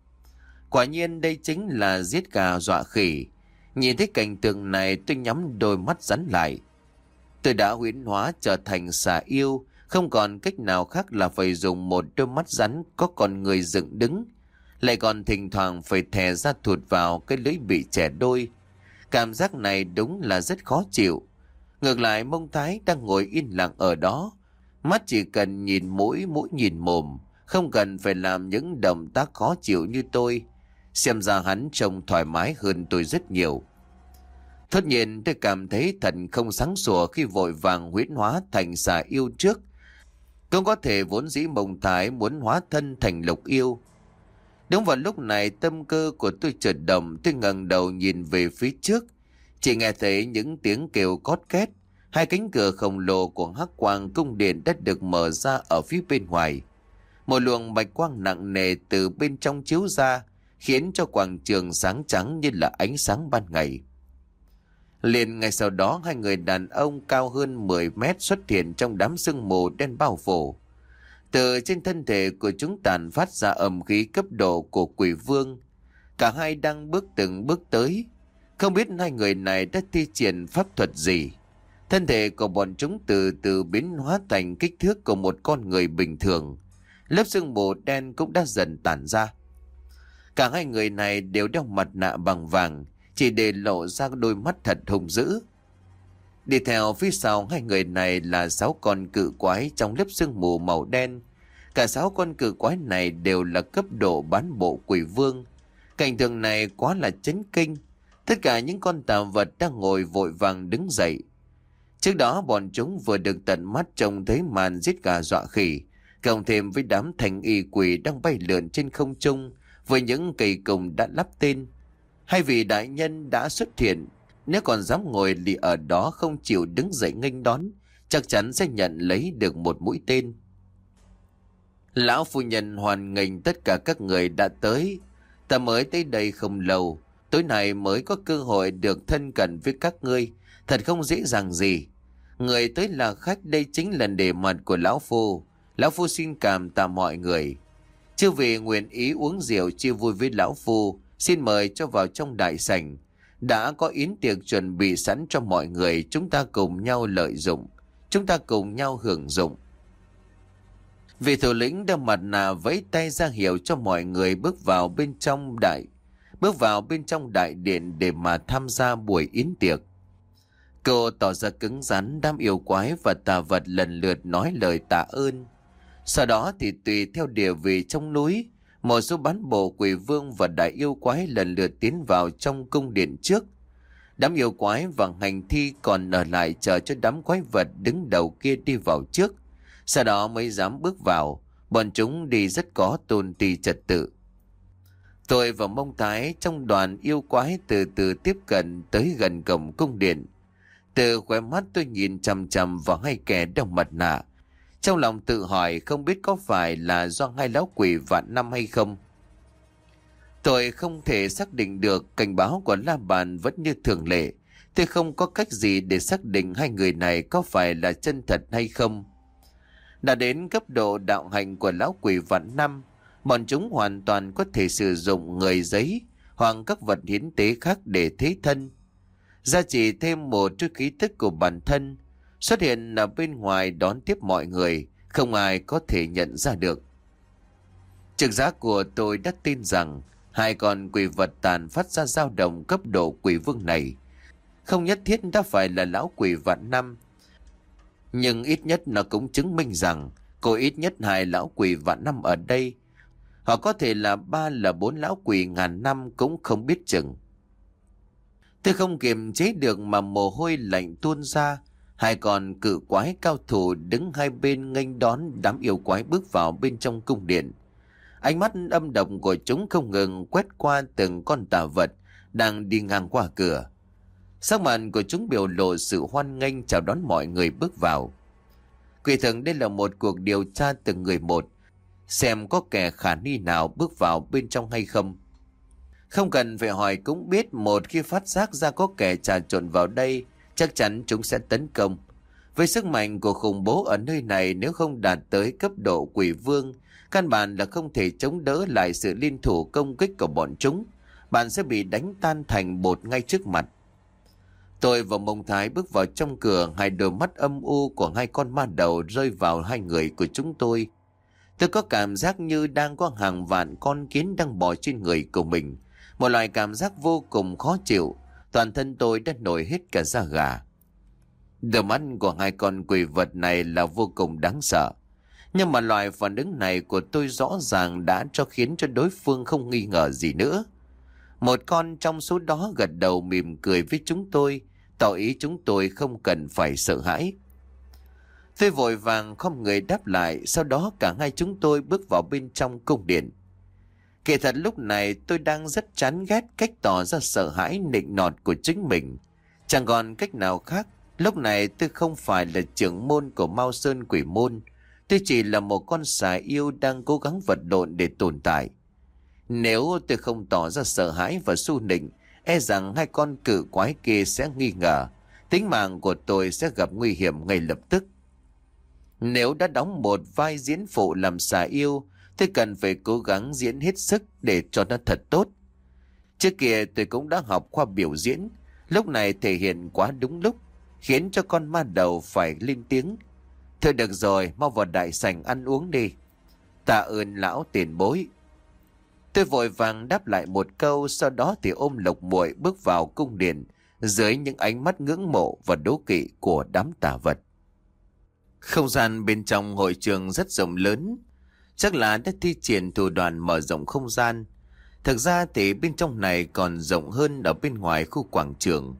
Quả nhiên đây chính là giết gà dọa khỉ. Nhìn thấy cảnh tượng này tôi nhắm đôi mắt rắn lại. Tôi đã huyễn hóa trở thành xà yêu, không còn cách nào khác là phải dùng một đôi mắt rắn có con người dựng đứng, lại còn thỉnh thoảng phải thè ra thụt vào cái lưỡi bị chẻ đôi. Cảm giác này đúng là rất khó chịu. Ngược lại Mông Thái đang ngồi yên lặng ở đó, mắt chỉ cần nhìn mũi, mũi nhìn mồm, không cần phải làm những động tác khó chịu như tôi. Xem ra hắn trông thoải mái hơn tôi rất nhiều. Tất nhiên tôi cảm thấy thật không sáng sủa khi vội vàng huyễn hóa thành xà yêu trước. Cũng có thể vốn dĩ Mông Thái muốn hóa thân thành lục yêu. Đúng vào lúc này tâm cơ của tôi chợt động, tôi ngẩng đầu nhìn về phía trước. Chỉ nghe thấy những tiếng kêu cót két. Hai cánh cửa khổng lồ của Hắc Quang cung điện đã được mở ra ở phía bên ngoài. Một luồng bạch quang nặng nề từ bên trong chiếu ra, khiến cho quảng trường sáng trắng như là ánh sáng ban ngày. Liền ngay sau đó hai người đàn ông cao hơn mười mét xuất hiện trong đám sương mù đen bao phủ. Từ trên thân thể của chúng tàn phát ra âm khí cấp độ của quỷ vương. Cả hai đang bước từng bước tới. Không biết hai người này đã thi triển pháp thuật gì. Thân thể của bọn chúng từ từ biến hóa thành kích thước của một con người bình thường. Lớp sương mù đen cũng đã dần tản ra. Cả hai người này đều đeo mặt nạ bằng vàng, chỉ để lộ ra đôi mắt thật hung dữ. Đi theo phía sau hai người này là sáu con cự quái trong lớp sương mù màu đen. Cả sáu con cự quái này đều là cấp độ bán bộ quỷ vương. Cảnh tượng này quá là chấn kinh. Tất cả những con tà vật đang ngồi vội vàng đứng dậy. Trước đó bọn chúng vừa được tận mắt trông thấy màn giết gà dọa khỉ, cộng thêm với đám thành y quỷ đang bay lượn trên không trung với những cây cùng đã lắp tên. Hai vị đại nhân đã xuất hiện, nếu còn dám ngồi lì ở đó không chịu đứng dậy nghênh đón, chắc chắn sẽ nhận lấy được một mũi tên. Lão phu nhân hoan nghênh tất cả các người đã tới. Ta mới tới đây không lâu, tối nay mới có cơ hội được thân cận với các ngươi, thật không dễ dàng gì. Người tới là khách, đây chính là nể mặt của lão phu. Lão phu xin cảm tạ mọi người. Chư vị nguyện ý uống rượu chia vui với lão phu, xin mời cho vào trong đại sảnh. Đã có yến tiệc chuẩn bị sẵn cho mọi người, chúng ta cùng nhau lợi dụng, chúng ta cùng nhau hưởng dụng. Vị thủ lĩnh đeo mặt nạ vẫy tay ra hiệu cho mọi người bước vào bên trong đại, bước vào bên trong đại điện để mà tham gia buổi yến tiệc. Cô tỏ ra cứng rắn, đám yêu quái và tà vật lần lượt nói lời tạ ơn. Sau đó thì tùy theo địa vị trong núi, một số bán bộ quỷ vương và đại yêu quái lần lượt tiến vào trong cung điện trước. Đám yêu quái và hành thi còn ở lại chờ cho đám quái vật đứng đầu kia đi vào trước. Sau đó mới dám bước vào, bọn chúng đi rất có tôn ti trật tự. Tôi và Mông Thái trong đoàn yêu quái từ từ tiếp cận tới gần cổng cung điện. Từ khóe mắt tôi nhìn chằm chằm vào hai kẻ đeo mặt nạ. Trong lòng tự hỏi không biết có phải là do hai lão quỷ vạn năm hay không. Tôi không thể xác định được, cảnh báo của La Bàn vẫn như thường lệ. Tôi không có cách gì để xác định hai người này có phải là chân thật hay không. Đã đến cấp độ đạo hành của lão quỷ vạn năm, bọn chúng hoàn toàn có thể sử dụng người giấy hoặc các vật hiến tế khác để thế thân. Gia trì thêm một chút khí tức của bản thân, xuất hiện ở bên ngoài đón tiếp mọi người, không ai có thể nhận ra được. Trực giác của tôi đã tin rằng hai con quỷ vật tàn phát ra dao động cấp độ quỷ vương này không nhất thiết đã phải là lão quỷ vạn năm. Nhưng ít nhất nó cũng chứng minh rằng có ít nhất hai lão quỷ vạn năm ở đây. Họ có thể là ba là bốn lão quỷ ngàn năm cũng không biết chừng. Tôi không kiềm chế được mà mồ hôi lạnh tuôn ra. Hai con cự quái cao thủ đứng hai bên nghênh đón đám yêu quái bước vào bên trong cung điện. Ánh mắt âm độc của chúng không ngừng quét qua từng con tà vật đang đi ngang qua cửa. Sắc mặt của chúng biểu lộ sự hoan nghênh chào đón mọi người bước vào. Quỷ thần đây là một cuộc điều tra từng người một, xem có kẻ khả nghi nào bước vào bên trong hay không. Không cần phải hỏi cũng biết một khi phát giác ra có kẻ trà trộn vào đây, chắc chắn chúng sẽ tấn công. Với sức mạnh của khủng bố ở nơi này, nếu không đạt tới cấp độ quỷ vương, căn bản là không thể chống đỡ lại sự liên thủ công kích của bọn chúng. Bạn sẽ bị đánh tan thành bột ngay trước mặt. Tôi và Mông Thái bước vào trong cửa, hai đôi mắt âm u của hai con ma đầu rơi vào hai người của chúng tôi. Tôi có cảm giác như đang có hàng vạn con kiến đang bò trên người của mình. Một loại cảm giác vô cùng khó chịu, toàn thân tôi đã nổi hết cả da gà. Đôi mắt của hai con quỷ vật này là vô cùng đáng sợ. Nhưng mà loại phản ứng này của tôi rõ ràng đã cho khiến cho đối phương không nghi ngờ gì nữa. Một con trong số đó gật đầu mỉm cười với chúng tôi, tỏ ý chúng tôi không cần phải sợ hãi. Tôi vội vàng không người đáp lại, sau đó cả hai chúng tôi bước vào bên trong cung điện. Kể thật lúc này tôi đang rất chán ghét cách tỏ ra sợ hãi nịnh nọt của chính mình. Chẳng còn cách nào khác, lúc này tôi không phải là trưởng môn của Mao Sơn Quỷ Môn. Tôi chỉ là một con xà yêu đang cố gắng vật lộn để tồn tại. Nếu tôi không tỏ ra sợ hãi và su nịnh, e rằng hai con cự quái kia sẽ nghi ngờ, tính mạng của tôi sẽ gặp nguy hiểm ngay lập tức. Nếu đã đóng một vai diễn phụ làm xà yêu, tôi cần phải cố gắng diễn hết sức để cho nó thật tốt. Trước kia tôi cũng đã học khoa biểu diễn, lúc này thể hiện quá đúng lúc, khiến cho con ma đầu phải lên tiếng. Thôi được rồi, mau vào đại sảnh ăn uống đi. Tạ ơn lão tiền bối. Tôi vội vàng đáp lại một câu, sau đó thì ôm Lộc Muội bước vào cung điện dưới những ánh mắt ngưỡng mộ và đố kỵ của đám tà vật. Không gian bên trong hội trường rất rộng lớn, chắc là đã thi triển thủ đoạn mở rộng không gian. Thực ra thì bên trong này còn rộng hơn ở bên ngoài khu quảng trường.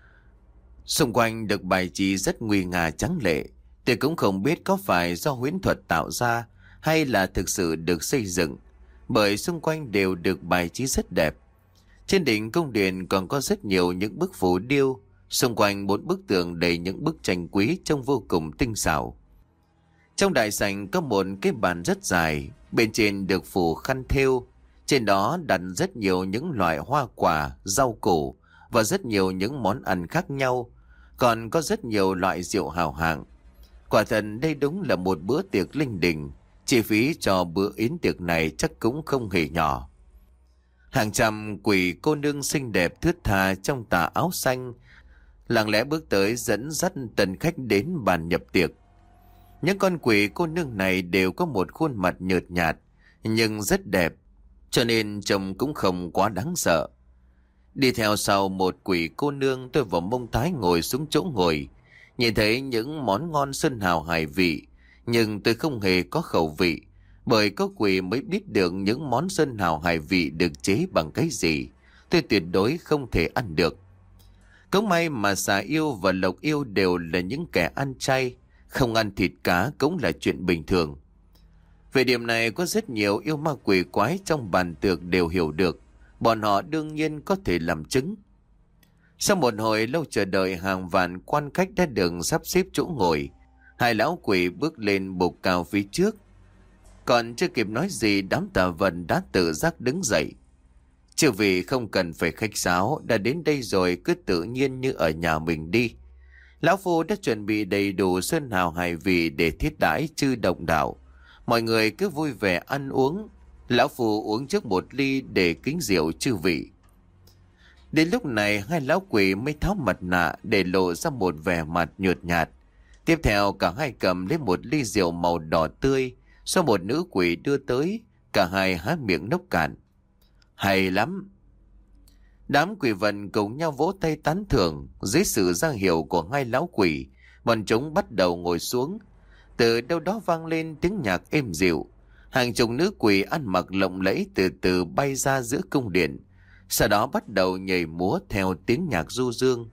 Xung quanh được bài trí rất nguy nga tráng lệ. Tôi cũng không biết có phải do huyễn thuật tạo ra hay là thực sự được xây dựng, bởi xung quanh đều được bài trí rất đẹp. Trên đỉnh cung điện còn có rất nhiều những bức phù điêu, xung quanh bốn bức tường đầy những bức tranh quý trông vô cùng tinh xảo. Trong đại sảnh có một cái bàn rất dài, bên trên được phủ khăn thêu, trên đó đặt rất nhiều những loại hoa quả, rau củ và rất nhiều những món ăn khác nhau, còn có rất nhiều loại rượu hào hạng. Quả thật đây đúng là một bữa tiệc linh đình, Chi phí cho bữa yến tiệc này chắc cũng không hề nhỏ. Hàng trăm quỷ cô nương xinh đẹp thướt tha trong tà áo xanh lặng lẽ bước tới dẫn dắt tần khách đến bàn nhập tiệc. Những con quỷ cô nương này đều có một khuôn mặt nhợt nhạt nhưng rất đẹp, cho nên trông cũng không quá đáng sợ. Đi theo sau một quỷ cô nương, tôi vào mông thái ngồi xuống chỗ ngồi, nhìn thấy những món ngon sơn hào hải vị, nhưng tôi không hề có khẩu vị, bởi có quỷ mới biết được những món sơn hào hải vị được chế bằng cái gì. Tôi tuyệt đối không thể ăn được. Cũng may mà xà yêu và lộc yêu đều là những kẻ ăn chay, không ăn thịt cá cũng là chuyện bình thường. Về điểm này có rất nhiều yêu ma quỷ quái trong bàn tiệc đều hiểu được, bọn họ đương nhiên có thể làm chứng. Sau một hồi lâu chờ đợi, hàng vạn quan khách đã được sắp xếp chỗ ngồi. Hai lão quỷ bước lên bục cao phía trước. Còn chưa kịp nói gì, đám tà vận đã tự giác đứng dậy. Chư vị không cần phải khách sáo, đã đến đây rồi cứ tự nhiên như ở nhà mình đi. Lão Phu đã chuẩn bị đầy đủ sơn hào hải vị để thiết đãi chư đồng đạo. Mọi người cứ vui vẻ ăn uống. Lão Phu uống trước một ly để kính rượu chư vị. Đến lúc này hai lão quỷ mới tháo mặt nạ để lộ ra một vẻ mặt nhợt nhạt. Tiếp theo cả hai cầm lấy một ly rượu màu đỏ tươi do một nữ quỷ đưa tới. Cả hai há miệng nốc cạn. Hay lắm. Đám quỷ vận cùng nhau vỗ tay tán thưởng. Dưới sự ra hiệu của hai lão quỷ, bọn chúng bắt đầu ngồi xuống. Từ đâu đó vang lên tiếng nhạc êm dịu. Hàng chục nữ quỷ ăn mặc lộng lẫy từ từ bay ra giữa cung điện, sau đó bắt đầu nhảy múa theo tiếng nhạc du dương.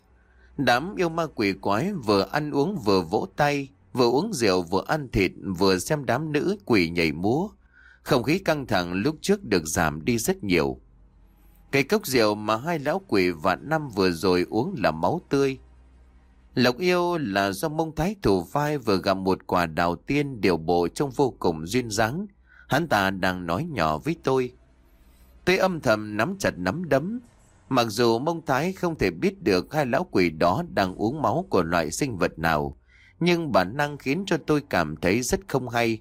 Đám yêu ma quỷ quái vừa ăn uống vừa vỗ tay, vừa uống rượu vừa ăn thịt, vừa xem đám nữ quỷ nhảy múa. Không khí căng thẳng lúc trước được giảm đi rất nhiều. Cái cốc rượu mà hai lão quỷ vạn năm vừa rồi uống là máu tươi. Lộc yêu là do mông thái thủ vai vừa gặp một quả đào tiên điều bộ trông vô cùng duyên dáng. Hắn ta đang nói nhỏ với tôi. Tôi âm thầm nắm chặt nắm đấm. Mặc dù mông thái không thể biết được hai lão quỷ đó đang uống máu của loại sinh vật nào, nhưng bản năng khiến cho tôi cảm thấy rất không hay.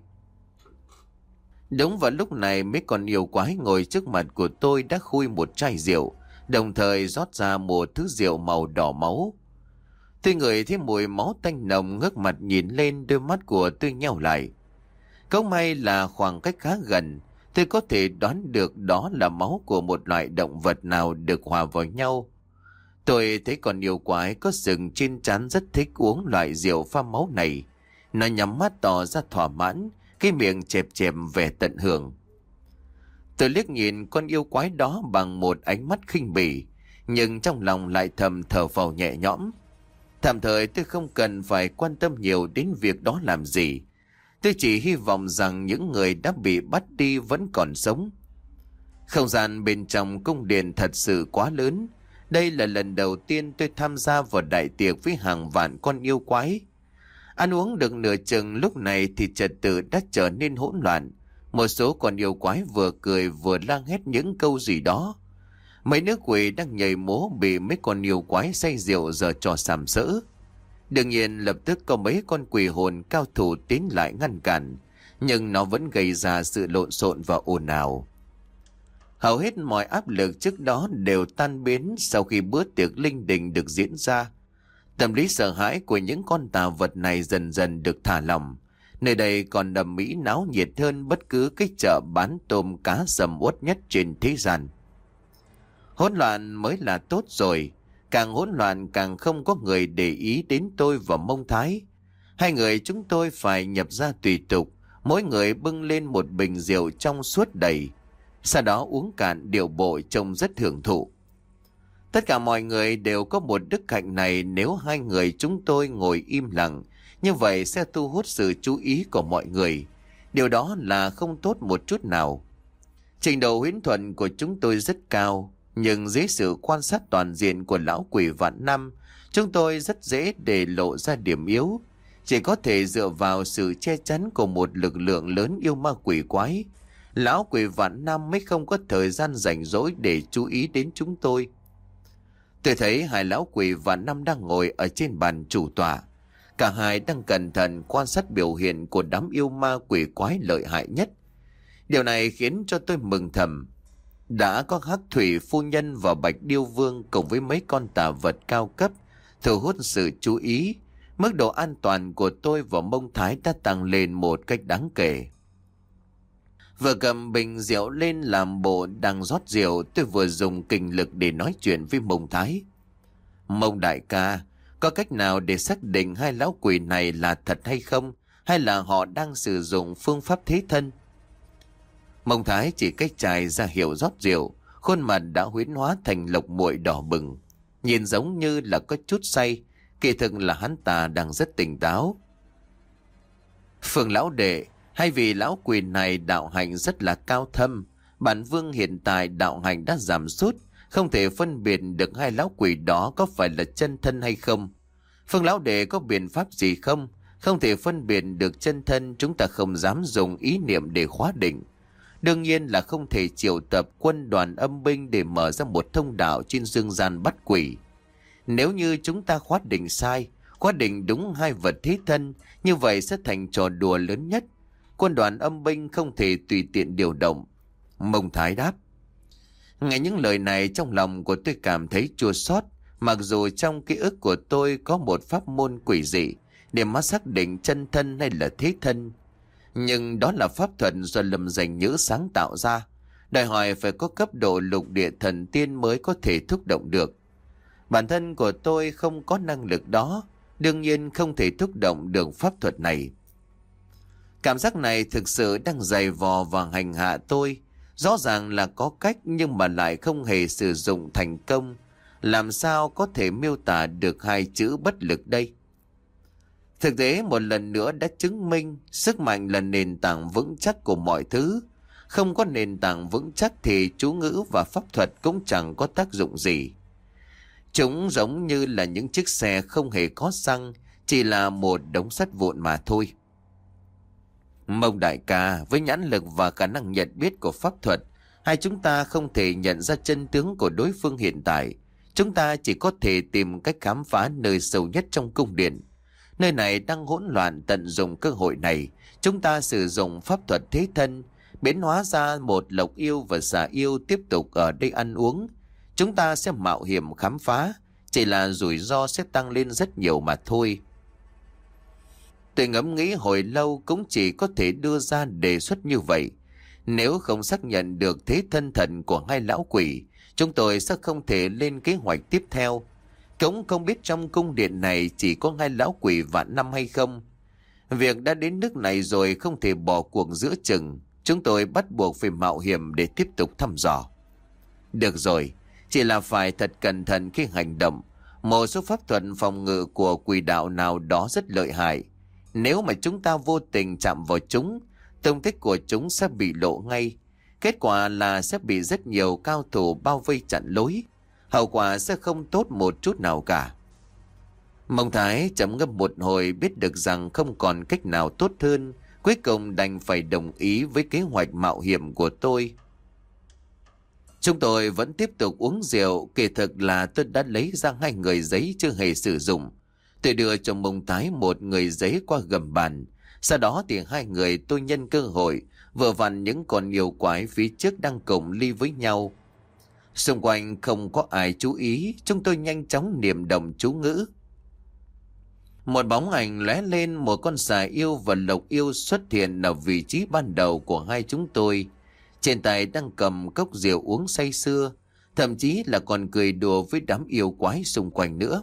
Đúng vào lúc này mấy con yêu quái ngồi trước mặt của tôi đã khui một chai rượu, đồng thời rót ra một thứ rượu màu đỏ máu. Tôi ngửi thấy mùi máu tanh nồng, ngước mặt nhìn lên, đôi mắt của tôi nheo lại. Cũng may là khoảng cách khá gần, tôi có thể đoán được đó là máu của một loại động vật nào được hòa vào nhau. Tôi thấy con yêu quái có sừng trên trán rất thích uống loại rượu pha máu này. Nó nhắm mắt tỏ ra thỏa mãn, cái miệng chẹp chẹp vẻ tận hưởng. Tôi liếc nhìn con yêu quái đó bằng một ánh mắt khinh bỉ, nhưng trong lòng lại thầm thở phào nhẹ nhõm. Tạm thời tôi không cần phải quan tâm nhiều đến việc đó làm gì. Tôi chỉ hy vọng rằng những người đã bị bắt đi vẫn còn sống. Không gian bên trong cung điện thật sự quá lớn. Đây là lần đầu tiên tôi tham gia vào đại tiệc với hàng vạn con yêu quái. Ăn uống được nửa chừng lúc này thì trật tự đã trở nên hỗn loạn. Một số con yêu quái vừa cười vừa lang hét những câu gì đó. Mấy nữ quỷ đang nhảy múa bị mấy con yêu quái say rượu giờ trò sàm sỡ. Đương nhiên lập tức có mấy con quỷ hồn cao thủ tiến lại ngăn cản, nhưng nó vẫn gây ra sự lộn xộn và ồn ào. Hầu hết mọi áp lực trước đó đều tan biến sau khi bữa tiệc linh đình được diễn ra. Tâm lý sợ hãi của những con tà vật này dần dần được thả lỏng. Nơi đây còn đầm mỹ náo nhiệt hơn bất cứ cái chợ bán tôm cá sầm uất nhất trên thế gian. Hỗn loạn mới là tốt rồi. Càng hỗn loạn càng không có người để ý đến tôi và Mông Thái. Hai người chúng tôi phải nhập ra tùy tục, mỗi người bưng lên một bình rượu trong suốt đầy. Sau đó uống cạn điệu bộ trông rất hưởng thụ. Tất cả mọi người đều có một đức hạnh này, nếu hai người chúng tôi ngồi im lặng, như vậy sẽ thu hút sự chú ý của mọi người. Điều đó là không tốt một chút nào. Trình độ huyễn thuật của chúng tôi rất cao, nhưng dưới sự quan sát toàn diện của lão quỷ vạn năm, chúng tôi rất dễ để lộ ra điểm yếu. Chỉ có thể dựa vào sự che chắn của một lực lượng lớn yêu ma quỷ quái, lão quỷ vạn năm mới không có thời gian rảnh rỗi để chú ý đến chúng tôi. Tôi thấy hai lão quỷ vạn năm đang ngồi ở trên bàn chủ tọa. Cả hai đang cẩn thận quan sát biểu hiện của đám yêu ma quỷ quái lợi hại nhất. Điều này khiến cho tôi mừng thầm. Đã có Hắc Thủy Phu Nhân và Bạch Điêu Vương cùng với mấy con tà vật cao cấp thu hút sự chú ý, mức độ an toàn của tôi và Mông Thái đã tăng lên một cách đáng kể. Vừa cầm bình rượu lên làm bộ đang rót rượu, tôi vừa dùng kình lực để nói chuyện với Mông Thái. Mông đại ca, có cách nào để xác định hai lão quỷ này là thật hay không, hay là họ đang sử dụng phương pháp thế thân? Mông Thái chỉ cách chài ra hiệu rót rượu, khuôn mặt đã huyễn hóa thành lộc muội đỏ bừng, nhìn giống như là có chút say, kỳ thực là hắn ta đang rất tỉnh táo. Phương lão đệ, hay vì lão quỷ này đạo hạnh rất là cao thâm, bản vương hiện tại đạo hạnh đã giảm sút, không thể phân biệt được hai lão quỷ đó có phải là chân thân hay không. Phương lão đệ có biện pháp gì không? Không thể phân biệt được chân thân, chúng ta không dám dùng ý niệm để khóa định. Đương nhiên là không thể triệu tập quân đoàn âm binh để mở ra một thông đạo trên dương gian bắt quỷ. Nếu như chúng ta khóa định sai, khóa định đúng hai vật thế thân, như vậy sẽ thành trò đùa lớn nhất. Quân đoàn âm binh không thể tùy tiện điều động. Mông Thái đáp. Nghe những lời này, trong lòng của tôi cảm thấy chua xót. Mặc dù trong ký ức của tôi có một pháp môn quỷ dị để mà xác định chân thân hay là thế thân, nhưng đó là pháp thuật do Lâm Dành Nhữ sáng tạo ra, đòi hỏi phải có cấp độ lục địa thần tiên mới có thể thúc động được. Bản thân của tôi không có năng lực đó, đương nhiên không thể thúc động được pháp thuật này. Cảm giác này thực sự đang giày vò và hành hạ tôi. Rõ ràng là có cách nhưng mà lại không hề sử dụng thành công. Làm sao có thể miêu tả được hai chữ bất lực đây? Thực tế một lần nữa đã chứng minh sức mạnh là nền tảng vững chắc của mọi thứ. Không có nền tảng vững chắc thì chú ngữ và pháp thuật cũng chẳng có tác dụng gì. Chúng giống như là những chiếc xe không hề có xăng, chỉ là một đống sắt vụn mà thôi. Mông đại ca, với nhãn lực và khả năng nhận biết của pháp thuật, hai chúng ta không thể nhận ra chân tướng của đối phương hiện tại. Chúng ta chỉ có thể tìm cách khám phá nơi sâu nhất trong cung điện. Nơi này đang hỗn loạn, tận dụng cơ hội này. Chúng ta sử dụng pháp thuật thế thân, biến hóa ra một lộc yêu và xà yêu tiếp tục ở đây ăn uống. Chúng ta sẽ mạo hiểm khám phá, chỉ là rủi ro sẽ tăng lên rất nhiều mà thôi. Tôi ngẫm nghĩ hồi lâu cũng chỉ có thể đưa ra đề xuất như vậy. Nếu không xác nhận được thế thân thần của hai lão quỷ, chúng tôi sẽ không thể lên kế hoạch tiếp theo. Cũng không biết trong cung điện này chỉ có hai lão quỷ vạn năm hay không. Việc đã đến nước này rồi, không thể bỏ cuộc giữa chừng. Chúng tôi bắt buộc phải mạo hiểm để tiếp tục thăm dò. Được rồi, chỉ là phải thật cẩn thận khi hành động. Một số pháp thuật phòng ngự của quỷ đạo nào đó rất lợi hại. Nếu mà chúng ta vô tình chạm vào chúng, tung tích của chúng sẽ bị lộ ngay. Kết quả là sẽ bị rất nhiều cao thủ bao vây chặn lối. Hậu quả sẽ không tốt một chút nào cả. Mông Thái trầm ngâm một hồi, biết được rằng không còn cách nào tốt hơn. Cuối cùng đành phải đồng ý với kế hoạch mạo hiểm của tôi. Chúng tôi vẫn tiếp tục uống rượu. Kỳ thực là tôi đã lấy ra hai người giấy chưa hề sử dụng. Tôi đưa cho Mông Thái một người giấy qua gầm bàn. Sau đó thì hai người tôi nhân cơ hội vừa vặn những con yêu quái phía trước đang cùng ly với nhau. Xung quanh không có ai chú ý, chúng tôi nhanh chóng niệm động chú ngữ. Một bóng ảnh lóe lên, một con xà yêu và lộc yêu xuất hiện ở vị trí ban đầu của hai chúng tôi. Trên tay đang cầm cốc rượu uống say sưa, thậm chí là còn cười đùa với đám yêu quái xung quanh nữa.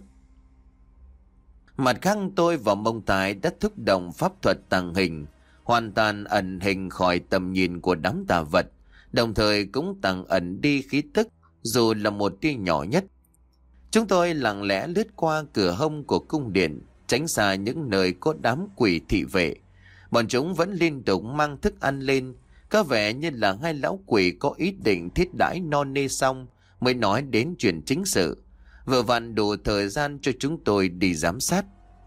Mặt khác, tôi và Mông Thái đã thúc động pháp thuật tàng hình, hoàn toàn ẩn hình khỏi tầm nhìn của đám tà vật, đồng thời cũng tàng ẩn đi khí tức, dù là một tia nhỏ nhất. Chúng tôi lặng lẽ lướt qua cửa hông của cung điện, tránh xa những nơi có đám quỷ thị vệ. Bọn chúng vẫn liên tục mang thức ăn lên, có vẻ như là hai lão quỷ có ý định thiết đãi no nê xong mới nói đến chuyện chính sự. Vừa vặn đủ thời gian cho chúng tôi đi giám sát.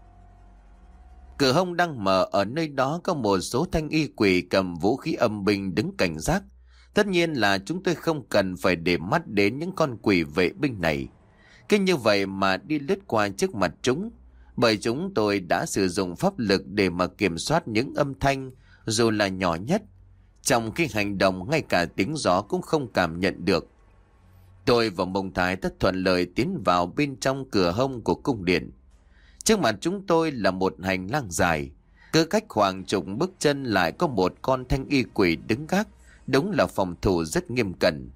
Cửa hông đang mở, ở nơi đó có một số thanh y quỷ cầm vũ khí âm binh đứng cảnh giác. Tất nhiên là chúng tôi không cần phải để mắt đến những con quỷ vệ binh này. Cứ như vậy mà đi lướt qua trước mặt chúng. bởi chúng tôi đã sử dụng pháp lực để mà kiểm soát những âm thanh dù là nhỏ nhất. Trong khi hành động ngay cả tiếng gió cũng không cảm nhận được. Tôi và Mông Thái đã thuận lợi tiến vào bên trong cửa hông của cung điện. Trước mặt chúng tôi là một hành lang dài. Cứ cách khoảng chục bước chân lại có một con thanh y quỷ đứng gác. Đúng là phòng thủ rất nghiêm cẩn.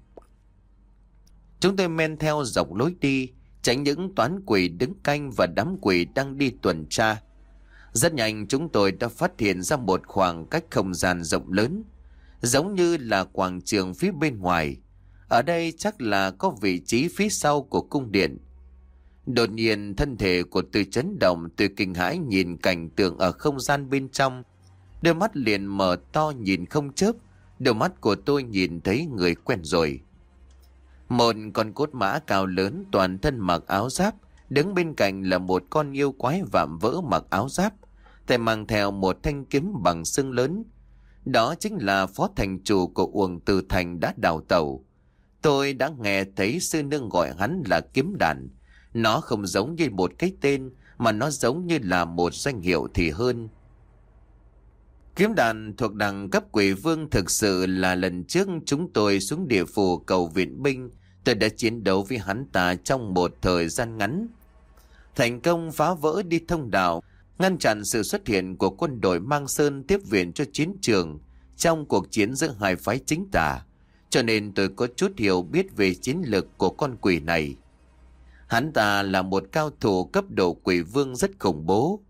Chúng tôi men theo dọc lối đi, tránh những toán quỷ đứng canh và đám quỷ đang đi tuần tra. Rất nhanh chúng tôi đã phát hiện ra một khoảng cách không gian rộng lớn, giống như là quảng trường phía bên ngoài. Ở đây chắc là có vị trí phía sau của cung điện. Đột nhiên thân thể của tôi chấn động, tôi kinh hãi nhìn cảnh tượng ở không gian bên trong. Đôi mắt liền mở to nhìn không chớp. Đôi mắt của tôi nhìn thấy người quen rồi. Một con cốt mã cao lớn toàn thân mặc áo giáp, đứng bên cạnh là một con yêu quái vạm vỡ mặc áo giáp, tay mang theo một thanh kiếm bằng xương lớn. Đó chính là phó thành chủ của Uổng Từ Thành đã đào tẩu. Tôi đã nghe thấy sư nương gọi hắn là Kiếm Đàn. Nó không giống như một cái tên, mà nó giống như là một danh hiệu thì hơn. Kiếm Đàn thuộc đẳng cấp quỷ vương, thực sự là lần trước chúng tôi xuống địa phủ cầu viện binh, tôi đã chiến đấu với hắn ta trong một thời gian ngắn. Thành công phá vỡ đi thông đạo, ngăn chặn sự xuất hiện của quân đội Mang Sơn tiếp viện cho chiến trường trong cuộc chiến giữa hai phái chính tà. Cho nên tôi có chút hiểu biết về chiến lược của con quỷ này. Hắn ta là một cao thủ cấp độ quỷ vương rất khủng bố.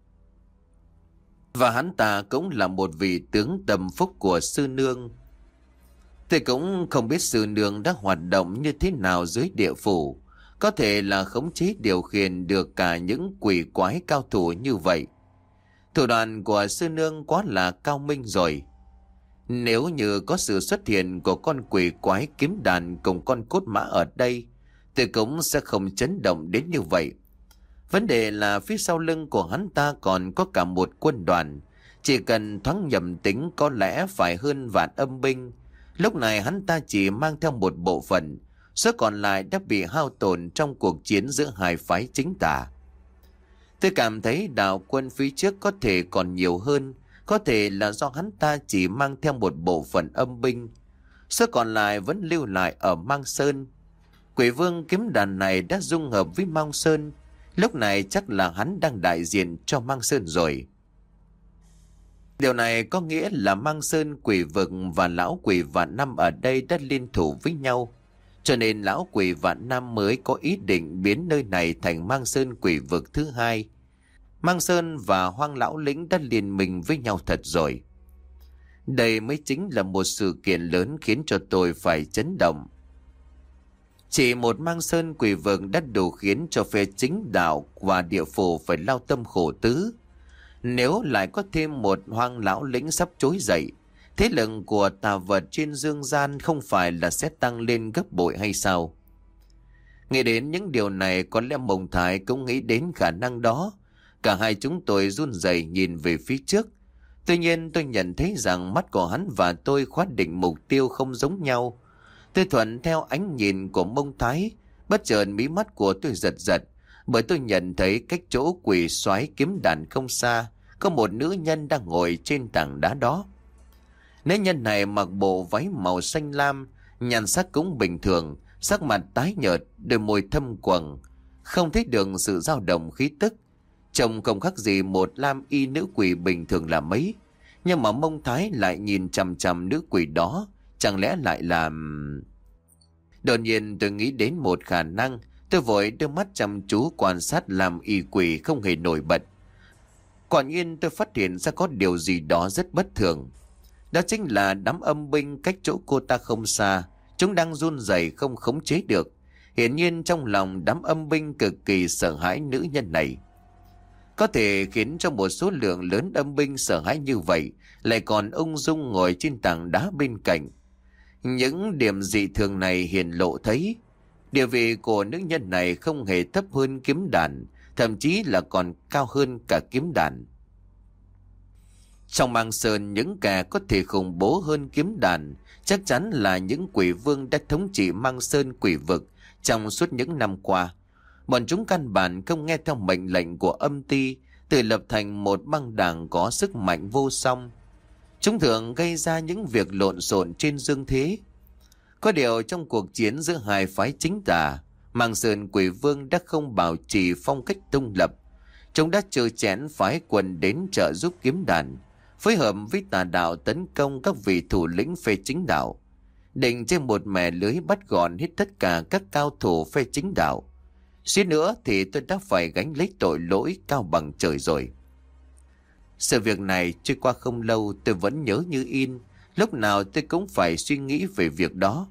Và hắn ta cũng là một vị tướng tâm phúc của sư nương. Tôi cũng không biết sư nương đã hoạt động như thế nào dưới địa phủ. Có thể là khống chế điều khiển được cả những quỷ quái cao thủ như vậy. Thủ đoạn của sư nương quá là cao minh rồi. Nếu như có sự xuất hiện của con quỷ quái Kiếm Đàn cùng con cốt mã ở đây, tôi cũng sẽ không chấn động đến như vậy. Vấn đề là phía sau lưng của hắn ta còn có cả một quân đoàn. Chỉ cần thoáng nhầm tính có lẽ phải hơn vạn âm binh. Lúc này hắn ta chỉ mang theo một bộ phận, số còn lại đã bị hao tổn trong cuộc chiến giữa hai phái chính tà. Tôi cảm thấy đạo quân phía trước có thể còn nhiều hơn, có thể là do hắn ta chỉ mang theo một bộ phận âm binh, số còn lại vẫn lưu lại ở Mang Sơn. Quỷ vương Kiếm Đàn này đã dung hợp với Mang Sơn, lúc này chắc là hắn đang đại diện cho Mang Sơn rồi. Điều này có nghĩa là Mang Sơn quỷ vực và lão quỷ Vạn Năm ở đây đã liên thủ với nhau. Cho nên lão quỷ Vạn Năm mới có ý định biến nơi này thành Mang Sơn quỷ vực thứ hai. Mang Sơn và Hoang Lão Lĩnh đã liên minh với nhau thật rồi. Đây mới chính là một sự kiện lớn khiến cho tôi phải chấn động. Chỉ một Mang Sơn quỷ vực đã đủ khiến cho phe chính đạo và địa phủ phải lao tâm khổ tứ. Nếu lại có thêm một Hoang Lão Lĩnh sắp trỗi dậy, thế lực của tà vật trên dương gian không phải là sẽ tăng lên gấp bội hay sao? Nghĩ đến những điều này, có lẽ Mông Thái cũng nghĩ đến khả năng đó. Cả hai chúng tôi run rẩy nhìn về phía trước. Tuy nhiên tôi nhận thấy rằng mắt của hắn và tôi khóa định mục tiêu không giống nhau. Tôi thuận theo ánh nhìn của Mông Thái, bất chợt mí mắt của tôi giật giật, bởi tôi nhận thấy cách chỗ quỷ soái Kiếm Đàn không xa, có một nữ nhân đang ngồi trên tảng đá đó. Nữ nhân này mặc bộ váy màu xanh lam, nhan sắc cũng bình thường, sắc mặt tái nhợt, đôi môi thâm quầng, không thấy được sự dao động khí tức. Trông không khác gì một lam y nữ quỷ bình thường là mấy. Nhưng mà Mông Thái lại nhìn chằm chằm nữ quỷ đó, chẳng lẽ lại là... Đột nhiên tôi nghĩ đến một khả năng. Tôi vội đưa mắt chăm chú quan sát làm y quỷ không hề nổi bật. Quả nhiên tôi phát hiện ra có điều gì đó rất bất thường. Đó chính là đám âm binh cách chỗ cô ta không xa. Chúng đang run rẩy không khống chế được. Hiển nhiên trong lòng đám âm binh cực kỳ sợ hãi nữ nhân này. Có thể khiến cho một số lượng lớn âm binh sợ hãi như vậy, lại còn ung dung ngồi trên tảng đá bên cạnh. Những điểm dị thường này hiển lộ thấy địa vị của nữ nhân này không hề thấp hơn Kiếm Đàn, thậm chí là còn cao hơn cả Kiếm Đàn. Trong Mang Sơn, những kẻ có thể khủng bố hơn Kiếm Đàn chắc chắn là những quỷ vương đã thống trị Mang Sơn quỷ vực trong suốt những năm qua. Bọn chúng căn bản không nghe theo mệnh lệnh của âm ty, tự lập thành một băng đảng có sức mạnh vô song. Chúng thường gây ra những việc lộn xộn trên dương thế. Có điều trong cuộc chiến giữa hai phái chính tà, Màng Sơn Quỷ Vương đã không bảo trì phong cách trung lập. Chúng đã trừ chẽn phái quân đến trợ giúp kiếm đàn, phối hợp với tà đạo tấn công các vị thủ lĩnh phe chính đạo, định trên một mẻ lưới bắt gọn hết tất cả các cao thủ phe chính đạo. Suýt nữa thì tôi đã phải gánh lấy tội lỗi cao bằng trời rồi. Sự việc này trôi qua không lâu, tôi vẫn nhớ như in. Lúc nào tôi cũng phải suy nghĩ về việc đó.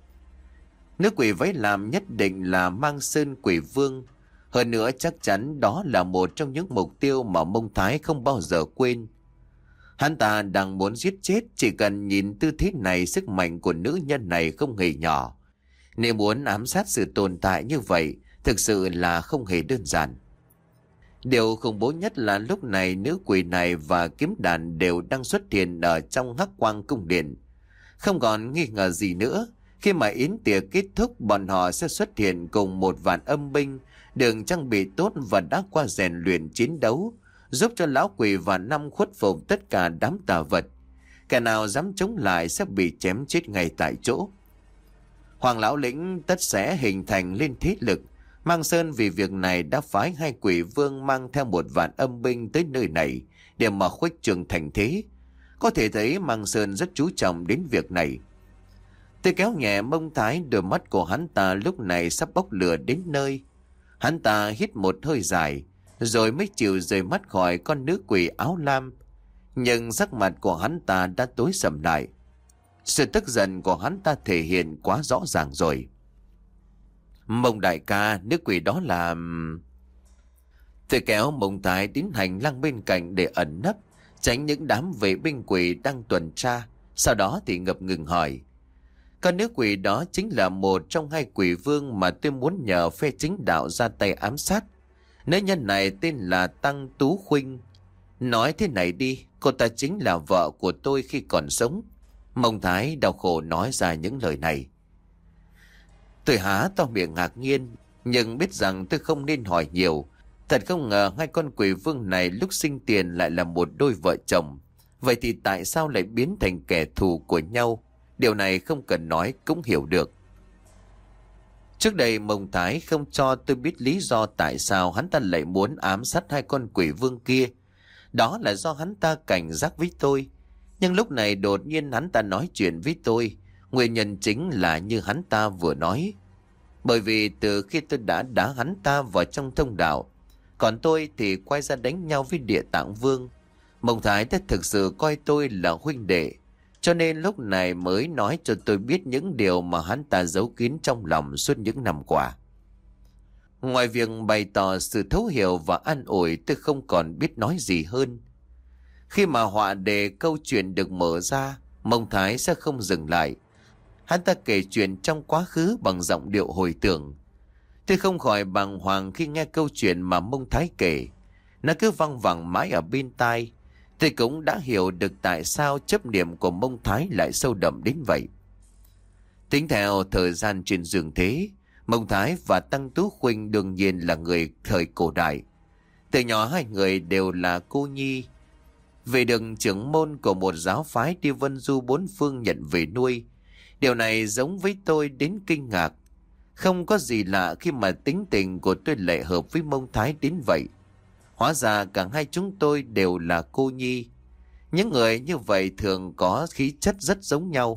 Nữ quỷ váy làm nhất định là Mang Sơn Quỷ Vương. Hơn nữa chắc chắn đó là một trong những mục tiêu mà Mông Thái không bao giờ quên. Hắn ta đang muốn giết chết, chỉ cần nhìn tư thế này sức mạnh của nữ nhân này không hề nhỏ. Nếu muốn ám sát sự tồn tại như vậy, thực sự là không hề đơn giản. Điều khủng bố nhất là lúc này nữ quỷ này và kiếm đàn đều đang xuất hiện ở trong Hắc Quang cung điện. Không còn nghi ngờ gì nữa, khi mà yến tiệc kết thúc, bọn họ sẽ xuất hiện cùng một vạn âm binh được trang bị tốt và đã qua rèn luyện chiến đấu, giúp cho lão quỷ và năm khuất phục tất cả đám tà vật. Kẻ nào dám chống lại sẽ bị chém chết ngay tại chỗ. Hoàng lão lĩnh tất sẽ hình thành lên thế lực. Mang Sơn vì việc này đã phái hai quỷ vương mang theo một vạn âm binh tới nơi này để mà khuếch trường thành thế. Có thể thấy Mang Sơn rất chú trọng đến việc này. Tôi kéo nhẹ Mông Thái, đôi mắt của hắn ta lúc này sắp bốc lửa đến nơi. Hắn ta hít một hơi dài, rồi mới chịu rời mắt khỏi con nữ quỷ áo lam. Nhưng sắc mặt của hắn ta đã tối sầm lại. Sự tức giận của hắn ta thể hiện quá rõ ràng rồi. Mông đại ca, nữ quỷ đó là... Tôi kéo Mông Thái đến hành lang bên cạnh để ẩn nấp, tránh những đám vệ binh quỷ đang tuần tra. Sau đó thì ngập ngừng hỏi. Con nữ quỷ đó chính là một trong hai quỷ vương mà tôi muốn nhờ phe chính đạo ra tay ám sát. Nữ nhân này tên là Tăng Tú Khuynh. Nói thế này đi, cô ta chính là vợ của tôi khi còn sống. Mông Thái đau khổ nói ra những lời này. Tôi há to miệng ngạc nhiên, nhưng biết rằng tôi không nên hỏi nhiều. Thật không ngờ hai con quỷ vương này lúc sinh tiền lại là một đôi vợ chồng. Vậy thì tại sao lại biến thành kẻ thù của nhau? Điều này không cần nói cũng hiểu được. Trước đây Mông Thái không cho tôi biết lý do tại sao hắn ta lại muốn ám sát hai con quỷ vương kia. Đó là do hắn ta cảnh giác với tôi. Nhưng lúc này đột nhiên hắn ta nói chuyện với tôi. Nguyên nhân chính là như hắn ta vừa nói. Bởi vì từ khi tôi đã đá hắn ta vào trong thông đạo, còn tôi thì quay ra đánh nhau với Địa Tạng Vương. Mông Thái đã thực sự coi tôi là huynh đệ, cho nên lúc này mới nói cho tôi biết những điều mà hắn ta giấu kín trong lòng suốt những năm qua. Ngoài việc bày tỏ sự thấu hiểu và an ủi, tôi không còn biết nói gì hơn. Khi mà họa đề câu chuyện được mở ra, Mông Thái sẽ không dừng lại. Hắn ta kể chuyện trong quá khứ bằng giọng điệu hồi tưởng. Tôi không khỏi bàng hoàng khi nghe câu chuyện mà Mông Thái kể. Nó cứ văng vẳng mãi ở bên tai. Tôi cũng đã hiểu được tại sao chấp niệm của Mông Thái lại sâu đậm đến vậy. Tính theo thời gian trên giường thế, Mông Thái và Tăng Tú Khuynh đương nhiên là người thời cổ đại. Từ nhỏ hai người đều là cô nhi. Về được trưởng môn của một giáo phái đi vân du bốn phương nhận về nuôi. Điều này giống với tôi đến kinh ngạc. Không có gì lạ khi mà tính tình của tôi lại hợp với Mông Thái đến vậy. Hóa ra cả hai chúng tôi đều là cô nhi. Những người như vậy thường có khí chất rất giống nhau.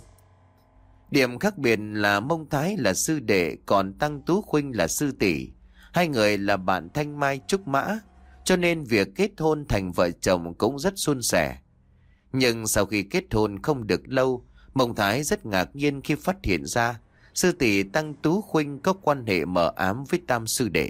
Điểm khác biệt là Mông Thái là sư đệ, còn Tăng Tú Khuynh là sư tỷ. Hai người là bạn thanh mai trúc mã, cho nên việc kết hôn thành vợ chồng cũng rất suôn sẻ. Nhưng sau khi kết hôn không được lâu, Mông Thái rất ngạc nhiên khi phát hiện ra sư tỷ Tăng Tú Khuynh có quan hệ mờ ám với tam sư đệ.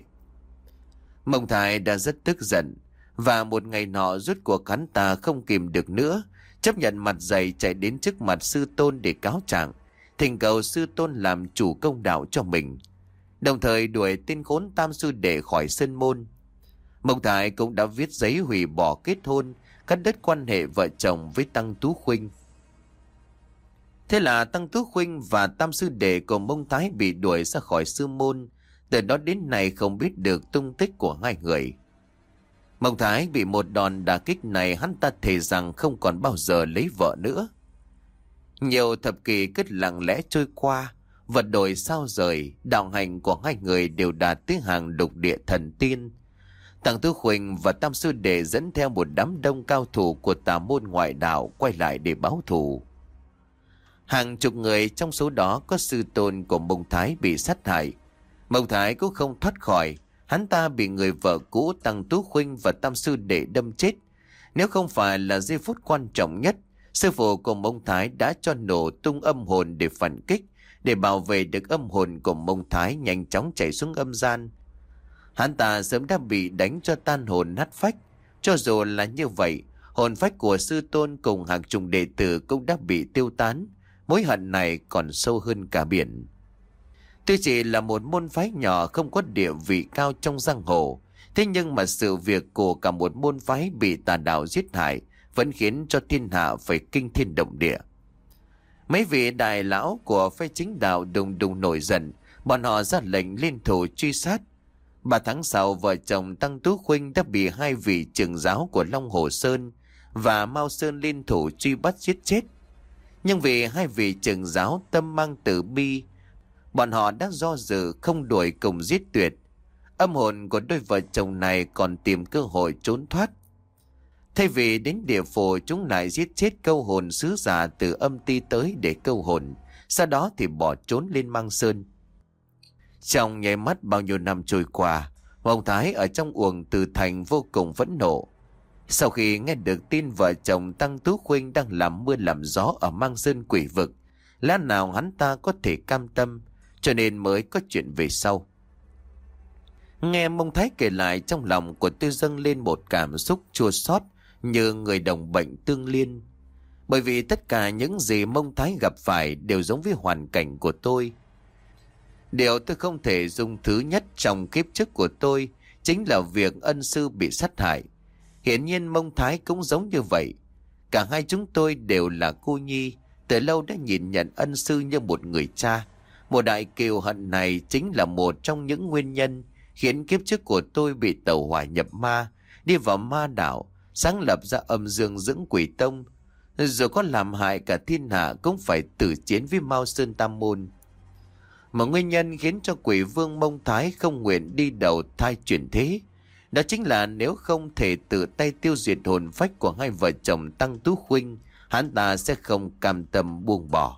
Mông Thái đã rất tức giận, và một ngày nọ rốt cuộc hắn ta không kìm được nữa, chấp nhận mặt dày chạy đến trước mặt sư tôn để cáo trạng, thỉnh cầu sư tôn làm chủ công đạo cho mình, đồng thời đuổi tên khốn tam sư đệ khỏi sân môn. Mông Thái cũng đã viết giấy hủy bỏ kết hôn, cắt đứt quan hệ vợ chồng với Tăng Tú Khuynh. Thế là Tăng Tú Khuynh và tam sư đệ của Mông Thái bị đuổi ra khỏi sư môn. Từ đó đến nay không biết được tung tích của hai người. Mông Thái bị một đòn đả kích này, hắn ta thề rằng không còn bao giờ lấy vợ nữa. Nhiều thập kỷ cứ lặng lẽ trôi qua, vật đổi sao rời, đạo hành của hai người đều đạt tới hàng lục địa thần tiên. Tăng Tú Khuynh và Tam Sư Đệ dẫn theo một đám đông cao thủ của tà môn ngoại đạo quay lại để báo thù. Hàng chục người trong số đó có sư tôn của Mông Thái bị sát hại. Mông Thái cũng không thoát khỏi, hắn ta bị người vợ cũ Tăng Tú Khuynh và Tam Sư Đệ đâm chết. Nếu không phải là giây phút quan trọng nhất, sư phụ của Mông Thái đã cho nổ tung âm hồn để phản kích, để bảo vệ được âm hồn của Mông Thái nhanh chóng chạy xuống âm gian. Hắn ta sớm đã bị đánh cho tan hồn nát phách. Cho dù là như vậy, hồn phách của sư tôn cùng hàng chục đệ tử cũng đã bị tiêu tán. Mối hận này còn sâu hơn cả biển. Tuy chỉ là một môn phái nhỏ không có địa vị cao trong giang hồ, thế nhưng mà sự việc của cả một môn phái bị tà đạo giết hại vẫn khiến cho thiên hạ phải kinh thiên động địa. Mấy vị đại lão của phái chính đạo đùng đùng nổi giận, bọn họ ra lệnh liên thủ truy sát. Ba tháng sau, vợ chồng Tăng Tú Khuynh đã bị hai vị trưởng giáo của Long Hồ Sơn và Mao Sơn liên thủ truy bắt giết chết. Nhưng vì hai vị trưởng giáo tâm mang tử bi, bọn họ đã do dự không đuổi cùng giết tuyệt. Âm hồn của đôi vợ chồng này còn tìm cơ hội trốn thoát. Thay vì đến địa phủ, chúng lại giết chết câu hồn sứ giả từ âm ti tới để câu hồn, sau đó thì bỏ trốn lên Mang Sơn. Trong nháy mắt bao nhiêu năm trôi qua, Mông Thái ở trong uổng Từ Thành vô cùng phẫn nộ. Sau khi nghe được tin vợ chồng Tăng Tú Khuynh đang làm mưa làm gió ở Mang Sơn quỷ vực, lẽ nào hắn ta có thể cam tâm, cho nên mới có chuyện về sau. Nghe Mông Thái kể lại, trong lòng của tôi dâng lên một cảm xúc chua xót như người đồng bệnh tương liên. Bởi vì tất cả những gì Mông Thái gặp phải đều giống với hoàn cảnh của tôi. Điều tôi không thể dung thứ nhất trong kiếp trước của tôi chính là việc ân sư bị sát hại. Hiển nhiên Mông Thái cũng giống như vậy. Cả hai chúng tôi đều là cô nhi, từ lâu đã nhìn nhận ân sư như một người cha. Một đại kiều hận này chính là một trong những nguyên nhân khiến kiếp trước của tôi bị tẩu hỏa nhập ma, đi vào ma đảo, sáng lập ra âm dương dưỡng quỷ tông. Rồi có làm hại cả thiên hạ cũng phải tử chiến với Mao Sơn Tam Môn. Một nguyên nhân khiến cho quỷ vương Mông Thái không nguyện đi đầu thai chuyển thế, đó chính là nếu không thể tự tay tiêu diệt hồn phách của hai vợ chồng Tăng Tú Khuynh, hắn ta sẽ không cam tâm buông bỏ.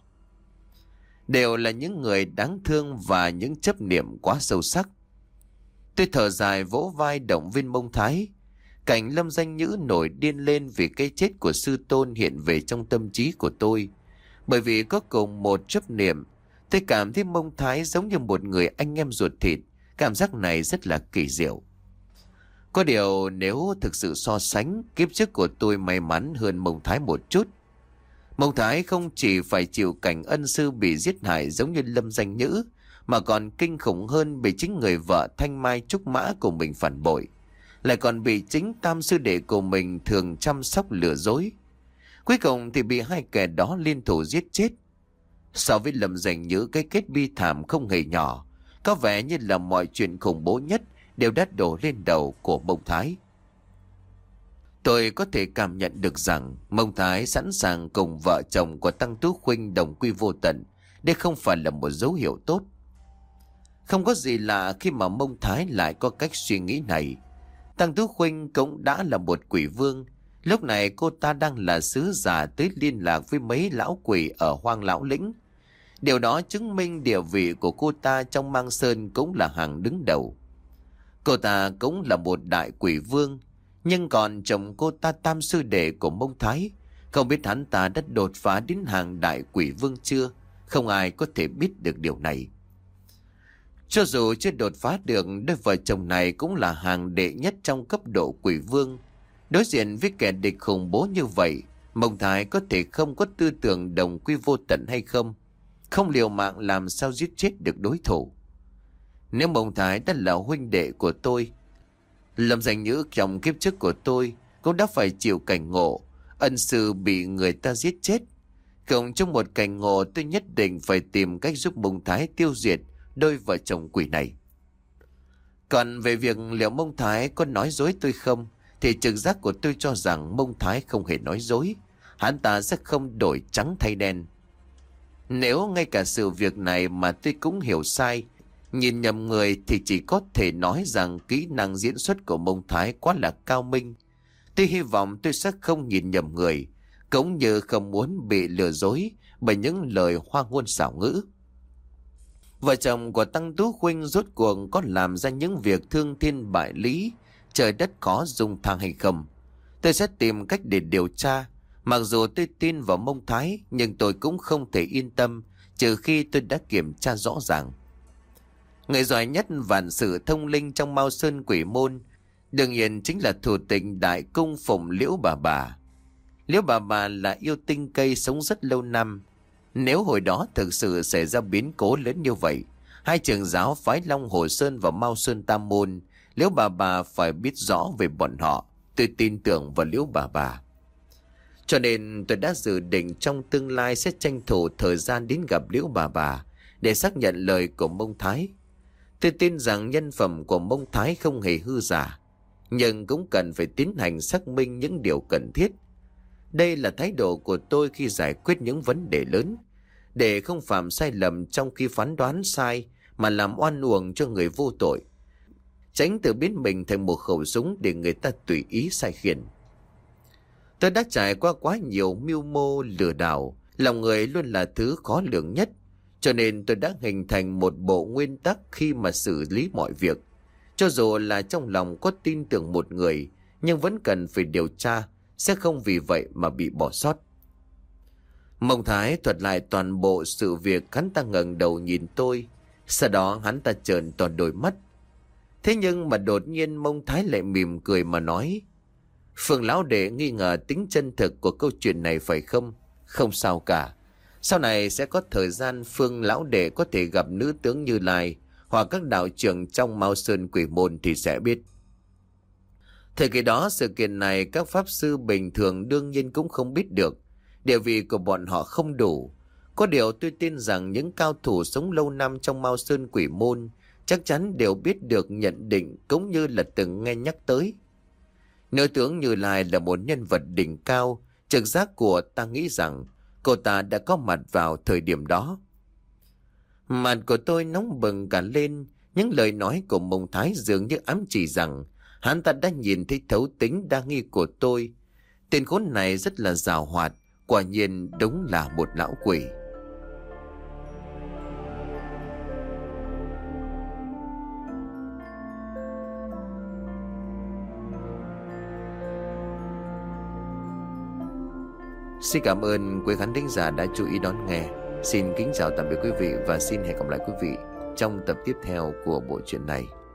Đều là những người đáng thương và những chấp niệm quá sâu sắc. Tôi thở dài vỗ vai động viên Mông Thái. Cảnh Lâm Danh Nhữ nổi điên lên vì cái chết của sư tôn hiện về trong tâm trí của tôi. Bởi vì có cùng một chấp niệm, tôi cảm thấy Mông Thái giống như một người anh em ruột thịt. Cảm giác này rất là kỳ diệu. Có điều nếu thực sự so sánh, kiếp trước của tôi may mắn hơn Mông Thái một chút. Mông Thái không chỉ phải chịu cảnh ân sư bị giết hại giống như Lâm Danh Nhữ, mà còn kinh khủng hơn bị chính người vợ Thanh Mai Trúc Mã của mình phản bội. Lại còn bị chính Tam Sư Đệ của mình thường chăm sóc lừa dối. Cuối cùng thì bị hai kẻ đó liên thủ giết chết. So với Lâm Danh Nhữ, cái kết bi thảm không hề nhỏ. Có vẻ như là mọi chuyện khủng bố nhất đều đã đổ lên đầu của Mông Thái. Tôi có thể cảm nhận được rằng Mông Thái sẵn sàng cùng vợ chồng của Tăng Tú Khuynh đồng quy vô tận. Đây không phải là một dấu hiệu tốt. Không có gì lạ khi mà Mông Thái lại có cách suy nghĩ này. Tăng Tú Khuynh cũng đã là một quỷ vương. Lúc này cô ta đang là sứ giả tới liên lạc với mấy lão quỷ ở Hoang Lão Lĩnh. Điều đó chứng minh địa vị của cô ta trong Mang Sơn cũng là hàng đứng đầu. Cô ta cũng là một đại quỷ vương. Nhưng còn chồng cô ta Tam Sư Đệ của Mông Thái, không biết hắn ta đã đột phá đến hàng đại quỷ vương chưa? Không ai có thể biết được điều này. Cho dù chưa đột phá được, đôi vợ chồng này cũng là hàng đệ nhất trong cấp độ quỷ vương. Đối diện với kẻ địch khủng bố như vậy, Mông Thái có thể không có tư tưởng đồng quy vô tận hay không? Không liều mạng làm sao giết chết được đối thủ. Nếu Mông Thái đã là huynh đệ của tôi, Lâm Danh Nhữ trong kiếp trước của tôi cũng đã phải chịu cảnh ngộ ân sư bị người ta giết chết. Cộng trong một cảnh ngộ, tôi nhất định phải tìm cách giúp Mông Thái tiêu diệt đôi vợ chồng quỷ này. Còn về việc liệu Mông Thái có nói dối tôi không, thì trực giác của tôi cho rằng Mông Thái không hề nói dối. Hắn ta sẽ không đổi trắng thay đen. Nếu ngay cả sự việc này mà tôi cũng hiểu sai, nhìn nhầm người, thì chỉ có thể nói rằng kỹ năng diễn xuất của Mông Thái quá là cao minh. Tôi hy vọng tôi sẽ không nhìn nhầm người, cũng như không muốn bị lừa dối bởi những lời hoa ngôn xảo ngữ. Vợ chồng của Tăng Tú Khuynh rốt cuộc có làm ra những việc thương thiên bại lý, trời đất có dung thang hay không? Tôi sẽ tìm cách để điều tra. Mặc dù tôi tin vào Mông Thái, nhưng tôi cũng không thể yên tâm trừ khi tôi đã kiểm tra rõ ràng. Người giỏi nhất vạn sự thông linh trong Mao Sơn Quỷ Môn đương nhiên chính là thủ tịch Đại Cung Phụng Liễu Bà Bà. Liễu Bà Bà là yêu tinh cây sống rất lâu năm. Nếu hồi đó thực sự xảy ra biến cố lớn như vậy, hai trường giáo phái Long Hồ Sơn và Mao Sơn Tam Môn, Liễu Bà Bà phải biết rõ về bọn họ. Tôi tin tưởng vào Liễu Bà Bà. Cho nên tôi đã dự định trong tương lai sẽ tranh thủ thời gian đến gặp Liễu Bà Bà để xác nhận lời của Mông Thái. Tôi tin rằng nhân phẩm của Mông Thái không hề hư giả, nhưng cũng cần phải tiến hành xác minh những điều cần thiết. Đây là thái độ của tôi khi giải quyết những vấn đề lớn, để không phạm sai lầm trong khi phán đoán sai mà làm oan uổng cho người vô tội, tránh tự biến mình thành một khẩu súng để người ta tùy ý sai khiến. Tôi đã trải qua quá nhiều mưu mô lừa đảo, lòng người luôn là thứ khó lường nhất, cho nên tôi đã hình thành một bộ nguyên tắc khi mà xử lý mọi việc. Cho dù là trong lòng có tin tưởng một người, nhưng vẫn cần phải điều tra, sẽ không vì vậy mà bị bỏ sót. Mông Thái thuật lại toàn bộ sự việc. Hắn ta ngẩng đầu nhìn tôi, sau đó hắn ta trợn toàn đôi mắt. Thế nhưng mà đột nhiên Mông Thái lại mỉm cười mà nói: Phương lão đệ nghi ngờ tính chân thực của câu chuyện này phải không? Không sao cả. Sau này sẽ có thời gian Phương lão đệ có thể gặp nữ tướng Như Lai hoặc các đạo trưởng trong Mao Sơn Quỷ Môn thì sẽ biết. Thời kỳ đó sự kiện này các pháp sư bình thường đương nhiên cũng không biết được. Địa vị của bọn họ không đủ. Có điều tôi tin rằng những cao thủ sống lâu năm trong Mao Sơn Quỷ Môn chắc chắn đều biết được nhận định cũng như là từng nghe nhắc tới. Nữ tướng Như Lai là một nhân vật đỉnh cao, trực giác của ta nghĩ rằng cô ta đã có mặt vào thời điểm đó. Mặt của tôi nóng bừng cả lên, những lời nói của Mông Thái dường như ám chỉ rằng hắn ta đã nhìn thấy thấu tính đa nghi của tôi. Tên khốn này rất là giàu hoạt, quả nhiên đúng là một lão quỷ. Xin cảm ơn quý khán thính giả đã chú ý đón nghe. Xin kính chào tạm biệt quý vị và xin hẹn gặp lại quý vị trong tập tiếp theo của bộ truyện này.